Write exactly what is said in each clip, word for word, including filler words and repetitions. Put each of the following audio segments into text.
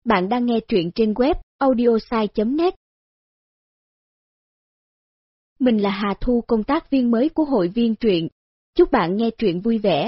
Bạn đang nghe truyện trên web audiosai chấm net. Mình là Hà Thu, công tác viên mới của hội viên truyện. Chúc bạn nghe truyện vui vẻ.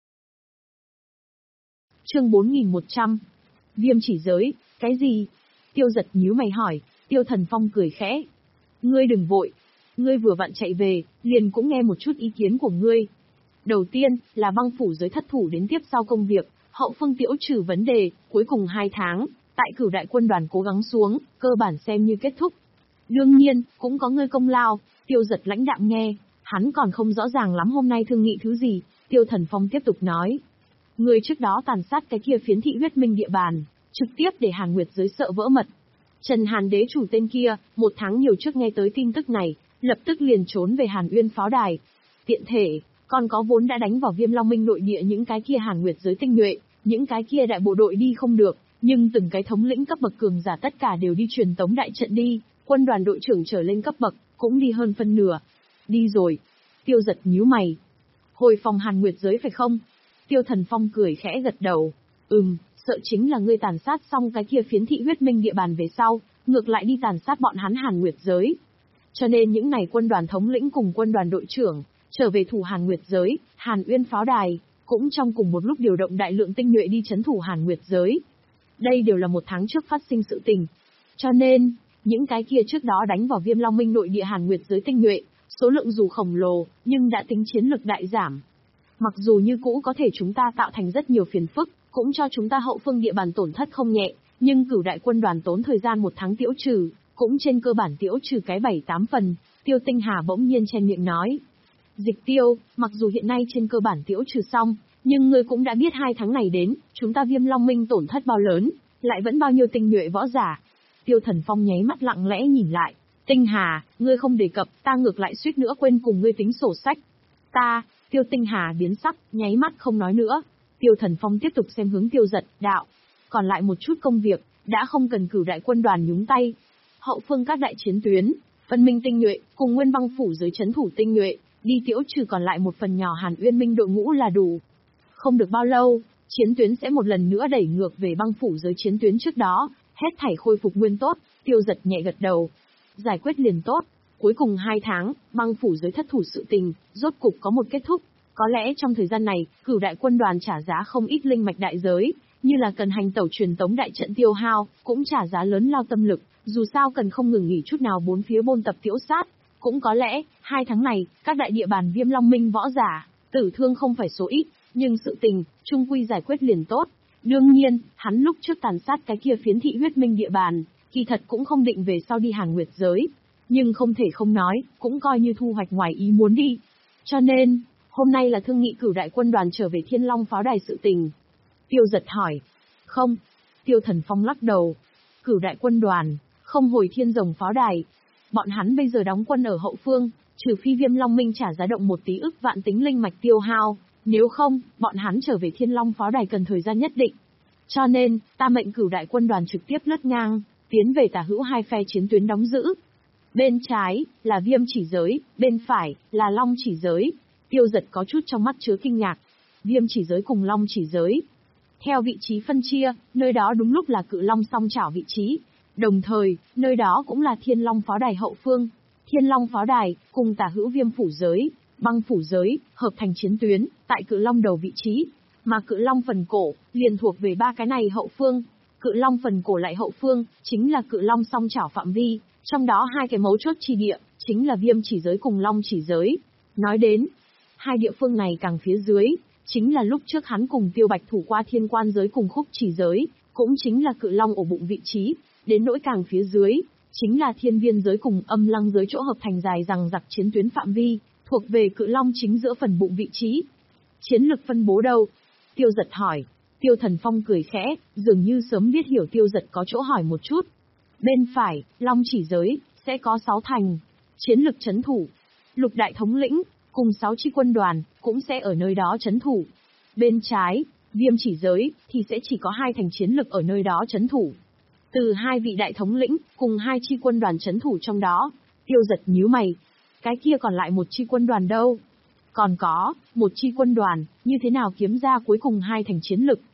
Chương bốn nghìn một trăm. Viêm chỉ giới, cái gì? Tiêu Giật nhíu mày hỏi. Tiêu Thần Phong cười khẽ. Ngươi đừng vội. Ngươi vừa vặn chạy về, liền cũng nghe một chút ý kiến của ngươi. Đầu tiên, là băng phủ giới thất thủ đến tiếp sau công việc, hậu phương tiễu trừ vấn đề, cuối cùng hai tháng, tại cửu đại quân đoàn cố gắng xuống, cơ bản xem như kết thúc. Đương nhiên, cũng có ngươi công lao. Tiêu Giật lãnh đạm nghe, hắn còn không rõ ràng lắm hôm nay thương nghị thứ gì. Tiêu Thần Phong tiếp tục nói. Ngươi trước đó tàn sát cái kia phiến thị huyết minh địa bàn, trực tiếp để Hàn Nguyệt giới sợ vỡ mật. Trần Hàn đế chủ tên kia, một tháng nhiều trước nghe tới tin tức này, lập tức liền trốn về Hàn Uyên pháo đài. Tiện thể, còn có vốn đã đánh vào Viêm Long Minh nội địa những cái kia Hàn Nguyệt giới tinh nhuệ, những cái kia đại bộ đội đi không được, nhưng từng cái thống lĩnh cấp bậc cường giả tất cả đều đi truyền tống đại trận đi, quân đoàn đội trưởng trở lên cấp bậc, cũng đi hơn phân nửa. Đi rồi. Tiêu Giật nhíu mày. Hồi phòng Hàn Nguyệt giới phải không? Tiêu Thần Phong cười khẽ gật đầu. Ừm, sợ chính là ngươi tàn sát xong cái kia phiến thị huyết minh địa bàn về sau, ngược lại đi tàn sát bọn hắn Hàn Nguyệt giới. Cho nên những này quân đoàn thống lĩnh cùng quân đoàn đội trưởng, trở về thủ Hàn Nguyệt giới, Hàn Uyên pháo đài, cũng trong cùng một lúc điều động đại lượng tinh nhuệ đi chấn thủ Hàn Nguyệt giới. Đây đều là một tháng trước phát sinh sự tình. Cho nên, những cái kia trước đó đánh vào Viêm Long Minh nội địa Hàn Nguyệt giới tinh nhuệ, số lượng dù khổng lồ, nhưng đã tính chiến lực đại giảm. Mặc dù như cũ có thể chúng ta tạo thành rất nhiều phiền phức, cũng cho chúng ta hậu phương địa bàn tổn thất không nhẹ, nhưng cửu đại quân đoàn tốn thời gian một tháng tiễu trừ, cũng trên cơ bản tiễu trừ cái bảy tám phần. Tiêu Tinh Hà bỗng nhiên chen miệng nói. Dịch Tiêu, mặc dù hiện nay trên cơ bản tiễu trừ xong, nhưng ngươi cũng đã biết hai tháng này đến, chúng ta Viêm Long Minh tổn thất bao lớn, lại vẫn bao nhiêu tinh nhuệ võ giả. Tiêu Thần Phong nháy mắt lặng lẽ nhìn lại. Tinh Hà, ngươi không đề cập, ta ngược lại suýt nữa quên cùng ngươi tính sổ sách. Ta, Tiêu Tinh Hà biến sắc, nháy mắt không nói nữa. Tiêu Thần Phong tiếp tục xem hướng Tiêu Giật, đạo. Còn lại một chút công việc, đã không cần cửu đại quân đoàn nhúng tay. Hậu phương các đại chiến tuyến, phân minh tinh nhuệ, cùng nguyên băng phủ giới chấn thủ tinh nhuệ, đi tiễu trừ còn lại một phần nhỏ Hàn Uyên Minh đội ngũ là đủ. Không được bao lâu, chiến tuyến sẽ một lần nữa đẩy ngược về băng phủ giới chiến tuyến trước đó, hết thảy khôi phục nguyên tốt. Tiêu Giật nhẹ gật đầu. Giải quyết liền tốt. Cuối cùng hai tháng, băng phủ giới thất thủ sự tình, rốt cục có một kết thúc. Có lẽ trong thời gian này, cửu đại quân đoàn trả giá không ít linh mạch đại giới, như là cần hành tẩu truyền tống đại trận tiêu hao, cũng trả giá lớn lao tâm lực, dù sao cần không ngừng nghỉ chút nào bốn phía bôn tập tiễu sát. Cũng có lẽ, hai tháng này, các đại địa bàn Viêm Long Minh võ giả, tử thương không phải số ít, nhưng sự tình, chung quy giải quyết liền tốt. Đương nhiên, hắn lúc trước tàn sát cái kia phiến thị huyết minh địa bàn, kỳ thật cũng không định về sau đi Hàn Nguyệt giới. Nhưng không thể không nói, cũng coi như thu hoạch ngoài ý muốn đi. Cho nên, hôm nay là thương nghị cửu đại quân đoàn trở về Thiên Long pháo đài sự tình. Tiêu Giật hỏi. Không. Tiêu Thần Phong lắc đầu. Cửu đại quân đoàn, không hồi Thiên Rồng pháo đài. Bọn hắn bây giờ đóng quân ở hậu phương, trừ phi Viêm Long Minh trả giá động một tí ức vạn tính linh mạch tiêu hao, nếu không, bọn hắn trở về Thiên Long pháo đài cần thời gian nhất định. Cho nên, ta mệnh cửu đại quân đoàn trực tiếp lướt ngang, tiến về tả hữu hai phe chiến tuyến đóng giữ. Bên trái, là Viêm chỉ giới, bên phải, là Long chỉ giới. Tiêu Giật có chút trong mắt chứa kinh ngạc. Viêm chỉ giới cùng Long chỉ giới. Theo vị trí phân chia, nơi đó đúng lúc là Cự Long song chảo vị trí. Đồng thời, nơi đó cũng là Thiên Long pháo đài hậu phương. Thiên Long pháo đài, cùng tả hữu Viêm phủ giới, băng phủ giới, hợp thành chiến tuyến, tại Cự Long đầu vị trí. Mà Cự Long phần cổ, liền thuộc về ba cái này hậu phương. Cự Long phần cổ lại hậu phương, chính là Cự Long song chảo phạm vi. Trong đó hai cái mấu chốt chi địa, chính là Viêm chỉ giới cùng Long chỉ giới. Nói đến, hai địa phương này càng phía dưới, chính là lúc trước hắn cùng Tiêu Bạch thủ qua Thiên Quan giới cùng Khúc chỉ giới, cũng chính là Cự Long ổ bụng vị trí. Đến nỗi càng phía dưới, chính là Thiên Viên giới cùng Âm Lăng giới chỗ hợp thành dài rằng giặc chiến tuyến phạm vi, thuộc về Cự Long chính giữa phần bụng vị trí. Chiến lực phân bố đâu? Tiêu Giật hỏi. Tiêu Thần Phong cười khẽ, dường như sớm biết hiểu Tiêu Giật có chỗ hỏi một chút. Bên phải, Long chỉ giới, sẽ có sáu thành. Chiến lực chấn thủ. Lục đại thống lĩnh, cùng sáu chi quân đoàn, cũng sẽ ở nơi đó chấn thủ. Bên trái, Viêm chỉ giới, thì sẽ chỉ có hai thành chiến lực ở nơi đó chấn thủ. Từ hai vị đại thống lĩnh, cùng hai chi quân đoàn chấn thủ trong đó. Tiêu Giật nhíu mày. Cái kia còn lại một chi quân đoàn đâu? Còn có, một chi quân đoàn, như thế nào kiếm ra cuối cùng hai thành chiến lực?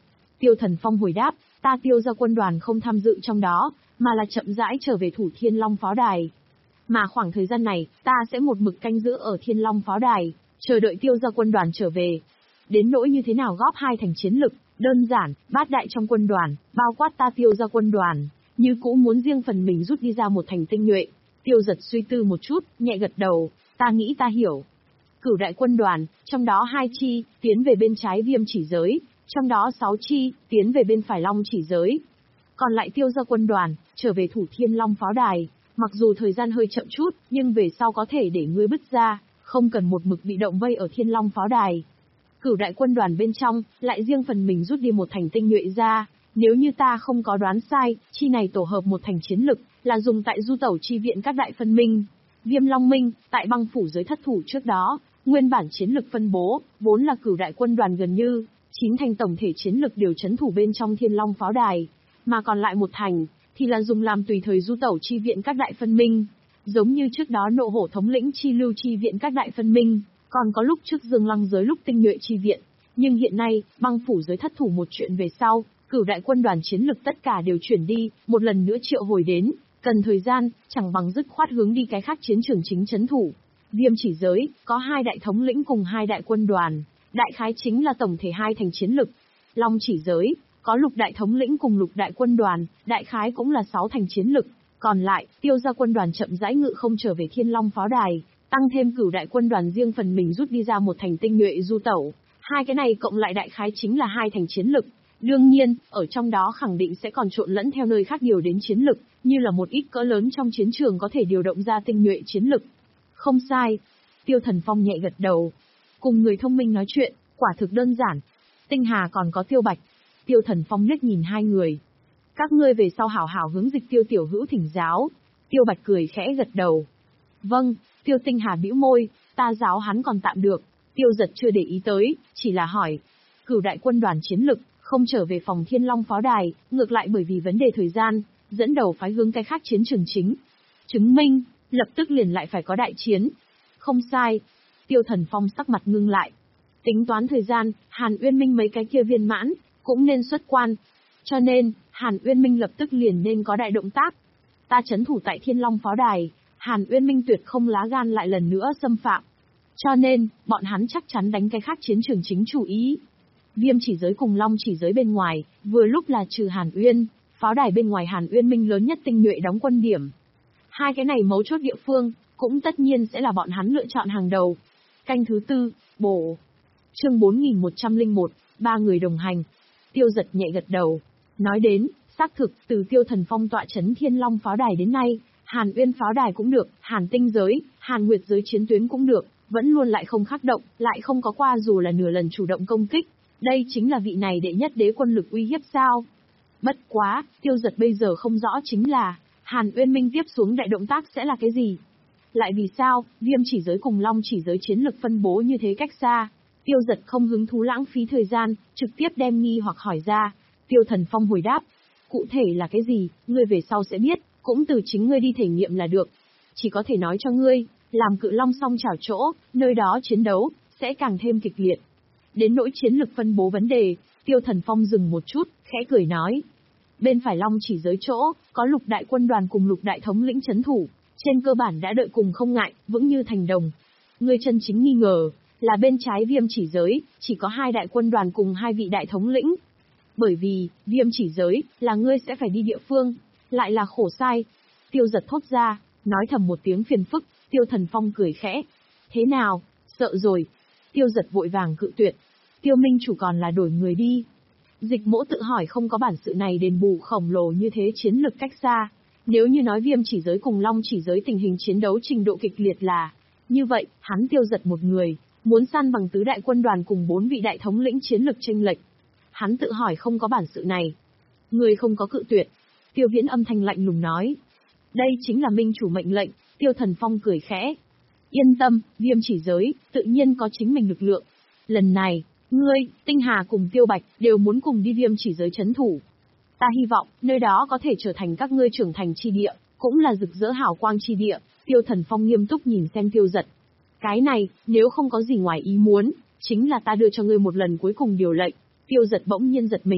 Tiêu Thần Phong hồi đáp, ta Tiêu gia quân đoàn không tham dự trong đó, mà là chậm rãi trở về Thủ Thiên Long pháo đài. Mà khoảng thời gian này, ta sẽ một mực canh giữ ở Thiên Long pháo đài, chờ đợi Tiêu gia quân đoàn trở về. Đến nỗi như thế nào góp hai thành chiến lực, đơn giản, bát đại trong quân đoàn, bao quát ta Tiêu gia quân đoàn, như cũ muốn riêng phần mình rút đi ra một thành tinh nhuệ. Tiêu Giật suy tư một chút, nhẹ gật đầu, ta nghĩ ta hiểu. Cửu đại quân đoàn, trong đó hai chi, tiến về bên trái Viêm chỉ giới, trong đó sáu chi, tiến về bên phải Long chỉ giới. Còn lại Tiêu gia quân đoàn, trở về Thủ Thiên Long pháo đài, mặc dù thời gian hơi chậm chút, nhưng về sau có thể để ngươi bứt ra, không cần một mực bị động vây ở Thiên Long pháo đài. Cửu đại quân đoàn bên trong, lại riêng phần mình rút đi một thành tinh nhuệ ra, nếu như ta không có đoán sai, chi này tổ hợp một thành chiến lực, là dùng tại du tẩu chi viện các đại phân minh. Viêm Long Minh, tại băng phủ giới thất thủ trước đó, nguyên bản chiến lực phân bố, vốn là cửu đại quân đoàn gần như, chín thành tổng thể chiến lực đều chấn thủ bên trong Thiên Long pháo đài, mà còn lại một thành, thì là dùng làm tùy thời du tẩu chi viện các đại phân minh. Giống như trước đó nộ hổ thống lĩnh chi lưu chi viện các đại phân minh, còn có lúc trước Dương Lăng giới lúc tinh nhuệ chi viện. Nhưng hiện nay, băng phủ giới thất thủ một chuyện về sau, cửu đại quân đoàn chiến lực tất cả đều chuyển đi, một lần nữa triệu hồi đến, cần thời gian, chẳng bằng dứt khoát hướng đi cái khác chiến trường chính chấn thủ. Viêm chỉ giới, có hai đại thống lĩnh cùng hai đại quân đoàn, đại khái chính là tổng thể hai thành chiến lực. Long chỉ giới, có lục đại thống lĩnh cùng lục đại quân đoàn, đại khái cũng là sáu thành chiến lực. Còn lại, Tiêu gia quân đoàn chậm rãi ngự không trở về Thiên Long pháo đài, tăng thêm cửu đại quân đoàn riêng phần mình rút đi ra một thành tinh nhuệ du tẩu. Hai cái này cộng lại đại khái chính là hai thành chiến lực. Đương nhiên, ở trong đó khẳng định sẽ còn trộn lẫn theo nơi khác điều đến chiến lực, như là một ít cỡ lớn trong chiến trường có thể điều động ra tinh nhuệ chiến lực. Không sai. Tiêu Thần Phong nhẹ gật đầu. Cùng người thông minh nói chuyện, quả thực đơn giản. Tinh Hà còn có Tiêu Bạch. Tiêu Thần Phong liếc nhìn hai người. Các ngươi về sau hảo hảo hướng Dịch Tiêu tiểu hữu thỉnh giáo. Tiêu Bạch cười khẽ gật đầu. Vâng. Tiêu Tinh Hà bĩu môi, ta giáo hắn còn tạm được. Tiêu Giật chưa để ý tới, chỉ là hỏi. Cửu đại quân đoàn chiến lực, không trở về phòng Thiên Long pháo đài, ngược lại bởi vì vấn đề thời gian, dẫn đầu phái hướng cái khác chiến trường chính. Chứng minh, lập tức liền lại phải có đại chiến. Không sai. Tiêu Thần Phong sắc mặt ngưng lại. Tính toán thời gian, Hàn Uyên Minh mấy cái kia viên mãn, cũng nên xuất quan. Cho nên, Hàn Uyên Minh lập tức liền nên có đại động tác. Ta chấn thủ tại Thiên Long pháo đài, Hàn Uyên Minh tuyệt không lá gan lại lần nữa xâm phạm. Cho nên, bọn hắn chắc chắn đánh cái khác chiến trường chính chủ ý. Viêm chỉ giới cùng Long chỉ giới bên ngoài, vừa lúc là trừ Hàn Uyên, pháo đài bên ngoài Hàn Uyên Minh lớn nhất tinh nhuệ đóng quân điểm. Hai cái này mấu chốt địa phương, cũng tất nhiên sẽ là bọn hắn lựa chọn hàng đầu. Canh thứ tư, bổ. Chương bốn nghìn một trăm lẻ một, ba người đồng hành. Tiêu Giật nhẹ gật đầu. Nói đến, xác thực, từ Tiêu Thần Phong tọa chấn Thiên Long pháo đài đến nay, Hàn Uyên pháo đài cũng được, Hàn Tinh giới, Hàn Nguyệt giới chiến tuyến cũng được, vẫn luôn lại không khắc động, lại không có qua dù là nửa lần chủ động công kích. Đây chính là vị này đệ nhất đế quân lực uy hiếp sao? Bất quá, Tiêu Giật bây giờ không rõ chính là, Hàn Uyên Minh tiếp xuống đại động tác sẽ là cái gì? Lại vì sao, Viêm chỉ giới cùng Long chỉ giới chiến lực phân bố như thế cách xa? Tiêu Giật không hứng thú lãng phí thời gian, trực tiếp đem nghi hoặc hỏi ra. Tiêu Thần Phong hồi đáp, cụ thể là cái gì, ngươi về sau sẽ biết, cũng từ chính ngươi đi thể nghiệm là được. Chỉ có thể nói cho ngươi, làm Cự Long song chảo chỗ, nơi đó chiến đấu, sẽ càng thêm kịch liệt. Đến nỗi chiến lực phân bố vấn đề, Tiêu Thần Phong dừng một chút, khẽ cười nói. Bên phải Long chỉ giới chỗ, có lục đại quân đoàn cùng lục đại thống lĩnh chấn thủ, trên cơ bản đã đợi cùng không ngại, vững như thành đồng. Ngươi chân chính nghi ngờ, là bên trái Viêm chỉ giới, chỉ có hai đại quân đoàn cùng hai vị đại thống lĩnh. Bởi vì, Viêm chỉ giới, là ngươi sẽ phải đi địa phương, lại là khổ sai. Tiêu Giật thốt ra, nói thầm một tiếng phiền phức, Tiêu Thần Phong cười khẽ. Thế nào, sợ rồi. Tiêu Giật vội vàng cự tuyệt. Tiêu Minh chủ còn là đổi người đi. Dịch Mỗ tự hỏi không có bản sự này đền bù khổng lồ như thế chiến lực cách xa. Nếu như nói Viêm chỉ giới cùng Long chỉ giới tình hình chiến đấu trình độ kịch liệt là, như vậy, hắn Tiêu Giật một người, muốn săn bằng tứ đại quân đoàn cùng bốn vị đại thống lĩnh chiến lực chênh lệch. Hắn tự hỏi không có bản sự này. Người không có cự tuyệt. Tiêu Viễn âm thanh lạnh lùng nói. Đây chính là minh chủ mệnh lệnh. Tiêu Thần Phong cười khẽ. Yên tâm, Viêm chỉ giới, tự nhiên có chính mình lực lượng. Lần này, ngươi, Tinh Hà cùng Tiêu Bạch, đều muốn cùng đi Viêm chỉ giới chấn thủ. Ta hy vọng, nơi đó có thể trở thành các ngươi trưởng thành chi địa, cũng là rực rỡ hào quang chi địa. Tiêu Thần Phong nghiêm túc nhìn xem Tiêu Giật. Cái này, nếu không có gì ngoài ý muốn, chính là ta đưa cho ngươi một lần cuối cùng điều lệnh. Tiêu Giật bỗng nhiên giật mình,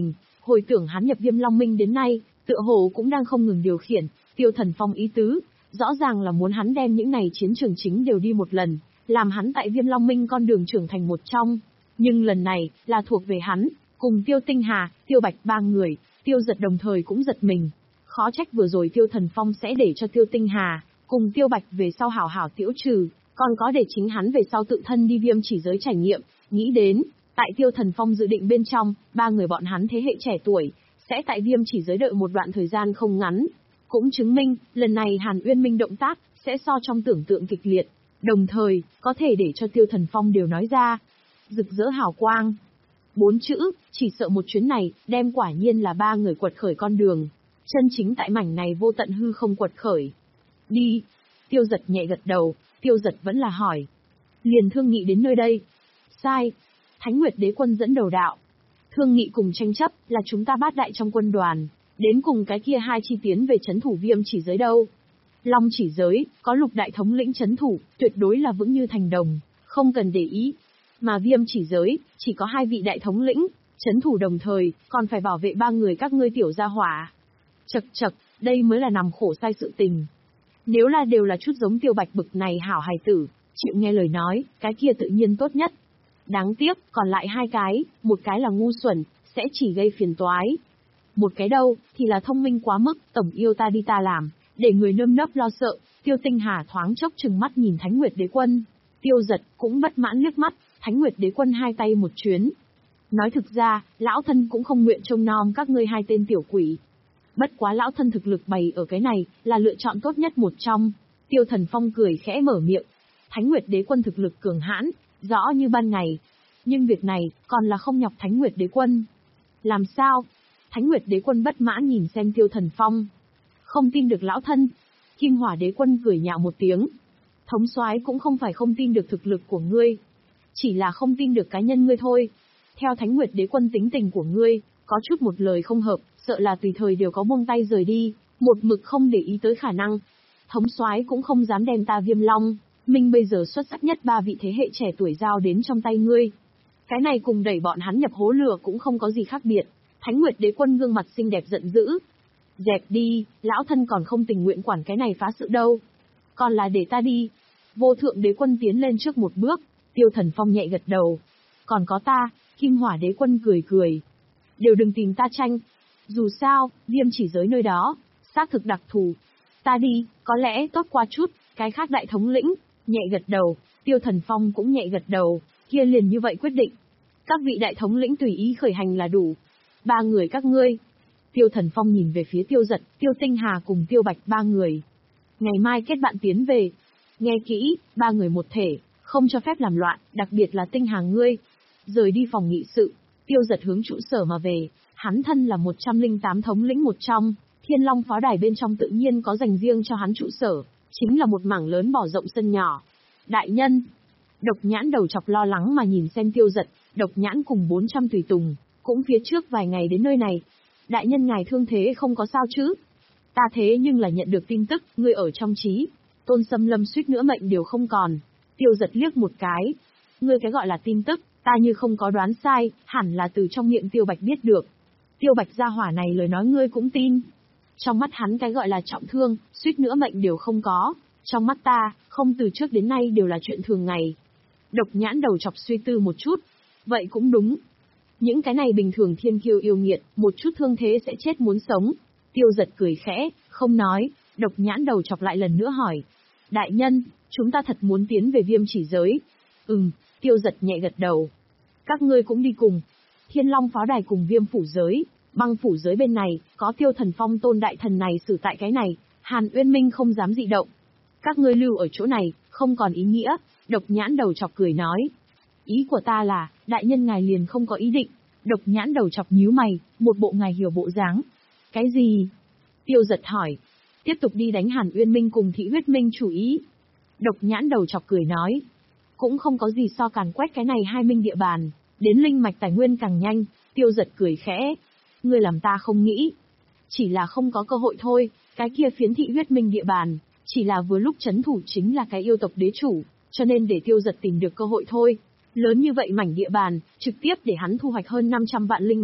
Hồi tưởng hắn nhập Viêm Long Minh đến nay, tựa hồ cũng đang không ngừng điều khiển, Tiêu Thần Phong ý tứ, rõ ràng là muốn hắn đem những này chiến trường chính đều đi một lần, làm hắn tại Viêm Long Minh con đường trưởng thành một trong. Nhưng lần này, là thuộc về hắn, cùng Tiêu Tinh Hà, Tiêu Bạch ba người, Tiêu Giật đồng thời cũng giật mình. Khó trách vừa rồi Tiêu Thần Phong sẽ để cho Tiêu Tinh Hà, cùng Tiêu Bạch về sau hảo hảo tiễu trừ, còn có để chính hắn về sau tự thân đi Viêm chỉ giới trải nghiệm, nghĩ đến, tại Tiêu Thần Phong dự định bên trong, ba người bọn hắn thế hệ trẻ tuổi, sẽ tại Viêm chỉ giới đợi một đoạn thời gian không ngắn. Cũng chứng minh, lần này Hàn Uyên Minh động tác, sẽ so trong tưởng tượng kịch liệt, đồng thời, có thể để cho Tiêu Thần Phong đều nói ra. Rực rỡ hào quang. Bốn chữ, chỉ sợ một chuyến này, đem quả nhiên là ba người quật khởi con đường. Chân chính tại mảnh này vô tận hư không quật khởi. Đi. Tiêu Giật nhẹ gật đầu, Tiêu Giật vẫn là hỏi. Liền thương nghị đến nơi đây. Sai. Thánh Nguyệt Đế Quân dẫn đầu đạo. Thương nghị cùng tranh chấp, là chúng ta bát đại trong quân đoàn. Đến cùng cái kia hai chi tiến về chấn thủ Viêm chỉ giới đâu. Long chỉ giới, có lục đại thống lĩnh chấn thủ, tuyệt đối là vững như thành đồng, không cần để ý. Mà Viêm chỉ giới, chỉ có hai vị đại thống lĩnh, chấn thủ đồng thời, còn phải bảo vệ ba người các ngươi tiểu gia hỏa. Chậc chậc, đây mới là nằm khổ sai sự tình. Nếu là đều là chút giống Tiêu Bạch bực này hảo hài tử, chịu nghe lời nói, cái kia tự nhiên tốt nhất. Đáng tiếc, còn lại hai cái, một cái là ngu xuẩn, sẽ chỉ gây phiền toái. Một cái đâu, thì là thông minh quá mức, tổng yêu ta đi ta làm, để người nơm nớp lo sợ. Tiêu Tinh Hà thoáng chốc trừng mắt nhìn Thánh Nguyệt Đế Quân. Tiêu Giật cũng bất mãn liếc mắt, Thánh Nguyệt Đế Quân hai tay một chuyến. Nói thực ra, lão thân cũng không nguyện trông nom các ngươi hai tên tiểu quỷ. Bất quá lão thân thực lực bày ở cái này, là lựa chọn tốt nhất một trong. Tiêu Thần Phong cười khẽ mở miệng. Thánh Nguyệt Đế Quân thực lực cường hãn, rõ như ban ngày. Nhưng việc này, còn là không nhọc Thánh Nguyệt Đế Quân. Làm sao? Thánh Nguyệt Đế Quân bất mãn nhìn xem Tiêu Thần Phong. Không tin được lão thân. Kim Hỏa Đế Quân cười nhạo một tiếng. Thống soái cũng không phải không tin được thực lực của ngươi. Chỉ là không tin được cá nhân ngươi thôi. Theo Thánh Nguyệt Đế Quân tính tình của ngươi, có chút một lời không hợp, sợ là tùy thời đều có buông tay rời đi, một mực không để ý tới khả năng. Thống soái cũng không dám đem ta Viêm Long Minh bây giờ xuất sắc nhất ba vị thế hệ trẻ tuổi giao đến trong tay ngươi. Cái này cùng đẩy bọn hắn nhập hố lửa cũng không có gì khác biệt. Thánh Nguyệt Đế Quân gương mặt xinh đẹp giận dữ. Dẹp đi, lão thân còn không tình nguyện quản cái này phá sự đâu. Còn là để ta đi. Vô Thượng Đế Quân tiến lên trước một bước, Tiêu Thần Phong nhẹ gật đầu. Còn có ta, Kim Hỏa Đế Quân cười cười. Đều đừng tìm ta tranh. Dù sao, Viêm chỉ giới nơi đó, xác thực đặc thù. Ta đi, có lẽ tốt qua chút, cái khác đại thống lĩnh, nhẹ gật đầu, Tiêu Thần Phong cũng nhẹ gật đầu, kia liền như vậy quyết định. Các vị đại thống lĩnh tùy ý khởi hành là đủ. Ba người các ngươi. Tiêu Thần Phong nhìn về phía Tiêu Giật, Tiêu Tinh Hà cùng Tiêu Bạch ba người. Ngày mai kết bạn tiến về. Nghe kỹ, ba người một thể, không cho phép làm loạn, đặc biệt là Tinh Hà ngươi. Rời đi phòng nghị sự, Tiêu Giật hướng trụ sở mà về, hắn thân là một trăm lẻ tám thống lĩnh một trong, Thiên Long pháo đài bên trong tự nhiên có dành riêng cho hắn trụ sở, chính là một mảng lớn bỏ rộng sân nhỏ. Đại nhân, Độc Nhãn đầu chọc lo lắng mà nhìn xem Tiêu Giật, Độc Nhãn cùng bốn trăm tùy tùng, cũng phía trước vài ngày đến nơi này. Đại nhân ngài thương thế không có sao chứ? Ta thế nhưng là nhận được tin tức, ngươi ở trong trí. Tôn Sâm Lâm suýt nữa mệnh đều không còn. Tiêu Giật liếc một cái. Ngươi cái gọi là tin tức, ta như không có đoán sai, hẳn là từ trong miệng Tiêu Bạch biết được. Tiêu Bạch gia hỏa này lời nói ngươi cũng tin. Trong mắt hắn cái gọi là trọng thương, suýt nữa mệnh đều không có. Trong mắt ta, không từ trước đến nay đều là chuyện thường ngày. Độc Nhãn đầu chọc suy tư một chút. Vậy cũng đúng. Những cái này bình thường thiên kiêu yêu nghiệt, một chút thương thế sẽ chết muốn sống. Tiêu Giật cười khẽ, không nói. Độc Nhãn đầu chọc lại lần nữa hỏi. Đại nhân, chúng ta thật muốn tiến về Viêm chỉ giới. Ừm, Tiêu Giật nhẹ gật đầu. Các ngươi cũng đi cùng. Thiên Long pháo đài cùng Viêm phủ giới, Băng phủ giới bên này, có Tiêu Thần Phong tôn đại thần này xử tại cái này, Hàn Uyên Minh không dám dị động. Các ngươi lưu ở chỗ này, không còn ý nghĩa. Độc Nhãn đầu chọc cười nói. Ý của ta là, đại nhân ngài liền không có ý định. Độc Nhãn đầu chọc nhíu mày, một bộ ngài hiểu bộ dáng. Cái gì? Tiêu Giật hỏi. Tiếp tục đi đánh Hàn Uyên Minh cùng Thị Huyết Minh chủ ý. Độc Nhãn đầu chọc cười nói. Cũng không có gì so càn quét cái này hai minh địa bàn, đến linh mạch tài nguyên càng nhanh. Tiêu Giật cười khẽ. Ngươi làm ta không nghĩ. Chỉ là không có cơ hội thôi, cái kia phiến Thị Huyết Minh địa bàn, chỉ là vừa lúc chấn thủ chính là cái yêu tộc đế chủ, cho nên để Tiêu Giật tìm được cơ hội thôi. Lớn như vậy mảnh địa bàn, trực tiếp để hắn thu hoạch hơn năm trăm vạn linh mạch.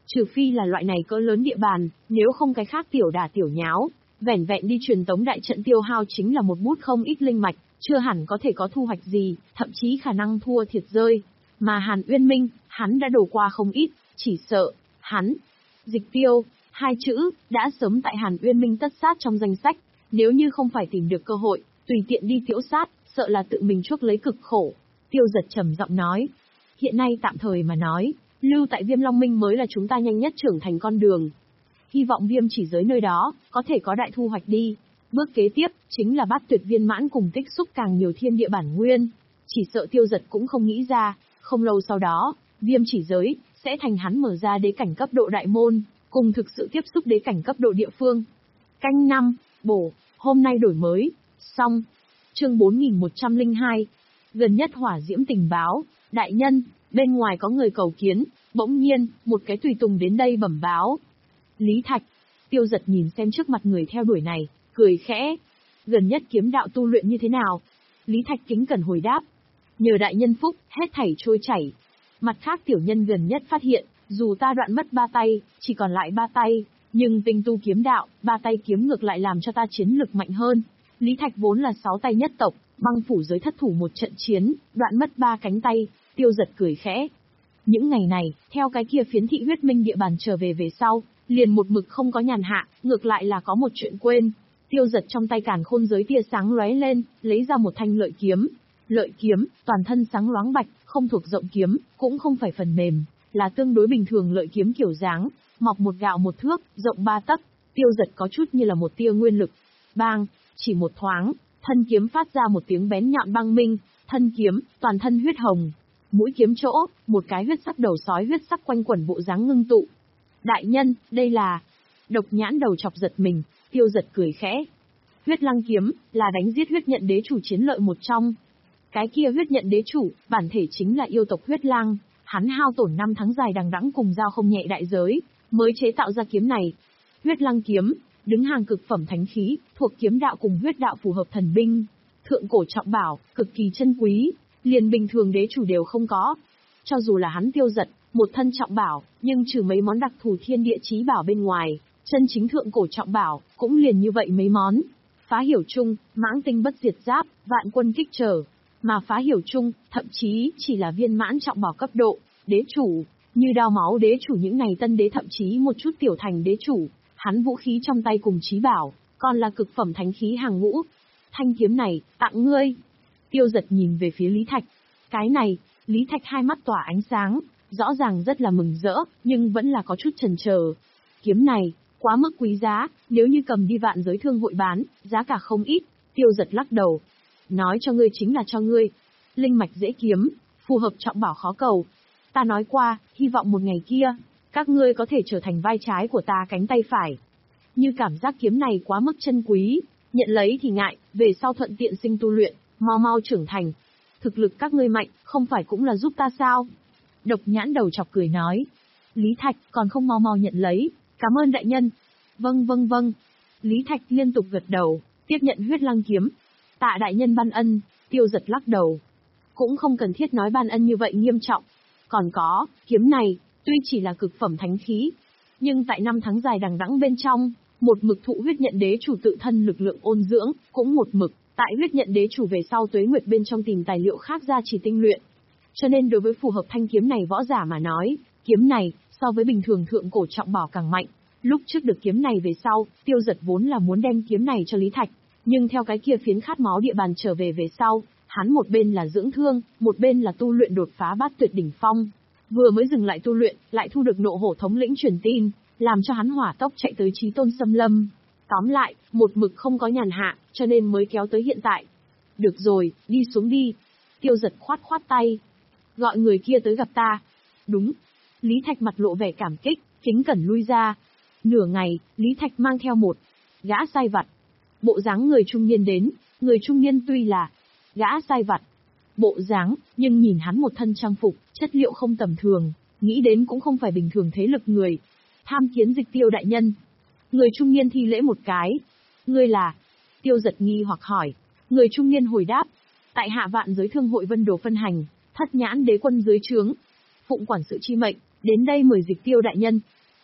Trừ phi là loại này cỡ lớn địa bàn, nếu không cái khác tiểu đả tiểu nháo, vẻn vẹn đi truyền tống đại trận tiêu hao chính là một bút không ít linh mạch, chưa hẳn có thể có thu hoạch gì, thậm chí khả năng thua thiệt rơi. Mà Hàn Uyên Minh, hắn đã đổ qua không ít, chỉ sợ, hắn, Dịch Tiêu, hai chữ, đã sớm tại Hàn Uyên Minh tất sát trong danh sách, nếu như không phải tìm được cơ hội, tùy tiện đi tiễu sát, sợ là tự mình chuốc lấy cực khổ. Tiêu Giật trầm giọng nói, hiện nay tạm thời mà nói, lưu tại Viêm Long Minh mới là chúng ta nhanh nhất trưởng thành con đường. Hy vọng Viêm chỉ giới nơi đó, có thể có đại thu hoạch đi. Bước kế tiếp, chính là bát tuyệt viên mãn cùng tích xúc càng nhiều thiên địa bản nguyên. Chỉ sợ Tiêu Giật cũng không nghĩ ra, không lâu sau đó, Viêm chỉ giới, sẽ thành hắn mở ra đế cảnh cấp độ đại môn, cùng thực sự tiếp xúc đế cảnh cấp độ địa phương. Canh năm, bổ, hôm nay đổi mới, xong. Chương bốn nghìn một trăm lẻ hai. Gần nhất hỏa diễm tình báo, đại nhân, bên ngoài có người cầu kiến, bỗng nhiên, một cái tùy tùng đến đây bẩm báo. Lý Thạch, Tiêu Giật nhìn xem trước mặt người theo đuổi này, cười khẽ. Gần nhất kiếm đạo tu luyện như thế nào? Lý Thạch kính cẩn hồi đáp. Nhờ đại nhân phúc, hết thảy trôi chảy. Mặt khác tiểu nhân gần nhất phát hiện, dù ta đoạn mất ba tay, chỉ còn lại ba tay, nhưng tinh tu kiếm đạo, ba tay kiếm ngược lại làm cho ta chiến lực mạnh hơn. Lý Thạch vốn là sáu tay nhất tộc, băng phủ giới thất thủ một trận chiến, đoạn mất ba cánh tay. Tiêu Giật cười khẽ. Những ngày này, theo cái kia phiến thị huyết minh địa bàn trở về về sau, liền một mực không có nhàn hạ, ngược lại là có một chuyện quên. Tiêu Giật trong tay càn khôn giới tia sáng lóe lên, lấy ra một thanh lợi kiếm. Lợi kiếm, toàn thân sáng loáng bạch, không thuộc rộng kiếm, cũng không phải phần mềm, là tương đối bình thường lợi kiếm kiểu dáng, mọc một gạo một thước, rộng ba tấc. Tiêu Giật có chút như là một tia nguyên lực. Bang, chỉ một thoáng, thân kiếm phát ra một tiếng bén nhọn băng minh, thân kiếm, toàn thân huyết hồng. Mũi kiếm chỗ, một cái huyết sắc đầu sói huyết sắc quanh quẩn bộ dáng ngưng tụ. Đại nhân, đây là... Độc Nhãn đầu chọc giật mình, Tiêu Giật cười khẽ. Huyết lăng kiếm, là đánh giết huyết nhận đế chủ chiến lợi một trong. Cái kia huyết nhận đế chủ, bản thể chính là yêu tộc huyết lang, hắn hao tổn năm tháng dài đằng đẵng cùng giao không nhẹ đại giới, mới chế tạo ra kiếm này. Huyết lăng kiếm, đứng hàng cực phẩm thánh khí, thuộc kiếm đạo cùng huyết đạo phù hợp thần binh. Thượng cổ trọng bảo, cực kỳ chân quý, liền bình thường đế chủ đều không có. Cho dù là hắn Tiêu Giật, một thân trọng bảo, nhưng trừ mấy món đặc thù thiên địa chí bảo bên ngoài, chân chính thượng cổ trọng bảo, cũng liền như vậy mấy món. Phá hiểu chung, mãng tinh bất diệt giáp, vạn quân kích trở. Mà phá hiểu chung, thậm chí chỉ là viên mãn trọng bảo cấp độ, đế chủ, như đao máu đế chủ những ngày tân đế thậm chí một chút tiểu thành đế chủ, hắn vũ khí trong tay cùng chí bảo, còn là cực phẩm thánh khí hàng ngũ. Thanh kiếm này, tặng ngươi. Tiêu Giật nhìn về phía Lý Thạch. Cái này, Lý Thạch hai mắt tỏa ánh sáng, rõ ràng rất là mừng rỡ, nhưng vẫn là có chút chần chờ. Kiếm này, quá mức quý giá, nếu như cầm đi vạn giới thương hội bán, giá cả không ít. Tiêu Giật lắc đầu. Nói cho ngươi chính là cho ngươi. Linh mạch dễ kiếm, phù hợp trọng bảo khó cầu. Ta nói qua, hy vọng một ngày kia, các ngươi có thể trở thành vai trái của ta cánh tay phải. Như cảm giác kiếm này quá mức chân quý, nhận lấy thì ngại, về sau thuận tiện sinh tu luyện, mau mau trưởng thành. Thực lực các ngươi mạnh, không phải cũng là giúp ta sao? Độc Nhãn đầu chọc cười nói. Lý Thạch còn không mau mau nhận lấy, cảm ơn đại nhân. Vâng vâng vâng. Lý Thạch liên tục gật đầu, tiếp nhận huyết lăng kiếm. Tạ đại nhân ban ân. Tiêu Giật lắc đầu. Cũng không cần thiết nói ban ân như vậy nghiêm trọng. Còn có, kiếm này, tuy chỉ là cực phẩm thánh khí, nhưng tại năm tháng dài đằng đẵng bên trong, một mực thụ huyết nhận đế chủ tự thân lực lượng ôn dưỡng, cũng một mực, tại huyết nhận đế chủ về sau tuế nguyệt bên trong tìm tài liệu khác ra chỉ tinh luyện. Cho nên đối với phù hợp thanh kiếm này võ giả mà nói, kiếm này, so với bình thường thượng cổ trọng bảo càng mạnh. Lúc trước được kiếm này về sau, Tiêu Giật vốn là muốn đem kiếm này cho Lý Thạch, nhưng theo cái kia phiến khát máu địa bàn trở về về sau, hắn một bên là dưỡng thương, một bên là tu luyện đột phá bát tuyệt đỉnh phong. Vừa mới dừng lại tu luyện, lại thu được nộ hổ thống lĩnh truyền tin, làm cho hắn hỏa tốc chạy tới Chí Tôn Xâm Lâm. Tóm lại, một mực không có nhàn hạ, cho nên mới kéo tới hiện tại. Được rồi, đi xuống đi. Tiêu Giật khoát khoát tay. Gọi người kia tới gặp ta. Đúng. Lý Thạch mặt lộ vẻ cảm kích, kính cẩn lui ra. Nửa ngày, Lý Thạch mang theo một gã sai vặt. Bộ dáng người trung niên đến, người trung niên tuy là gã sai vặt, bộ dáng, nhưng nhìn hắn một thân trang phục, chất liệu không tầm thường, nghĩ đến cũng không phải bình thường thế lực người. Tham kiến Dịch Tiêu đại nhân. Người trung niên thi lễ một cái. Ngươi là? Tiêu Giật nghi hoặc hỏi. Người trung niên hồi đáp. Tại hạ vạn giới thương hội Vân Đồ phân hành, Thất Nhãn đế quân dưới trướng. Phụng quản sự chi mệnh, đến đây mời Dịch Tiêu đại nhân.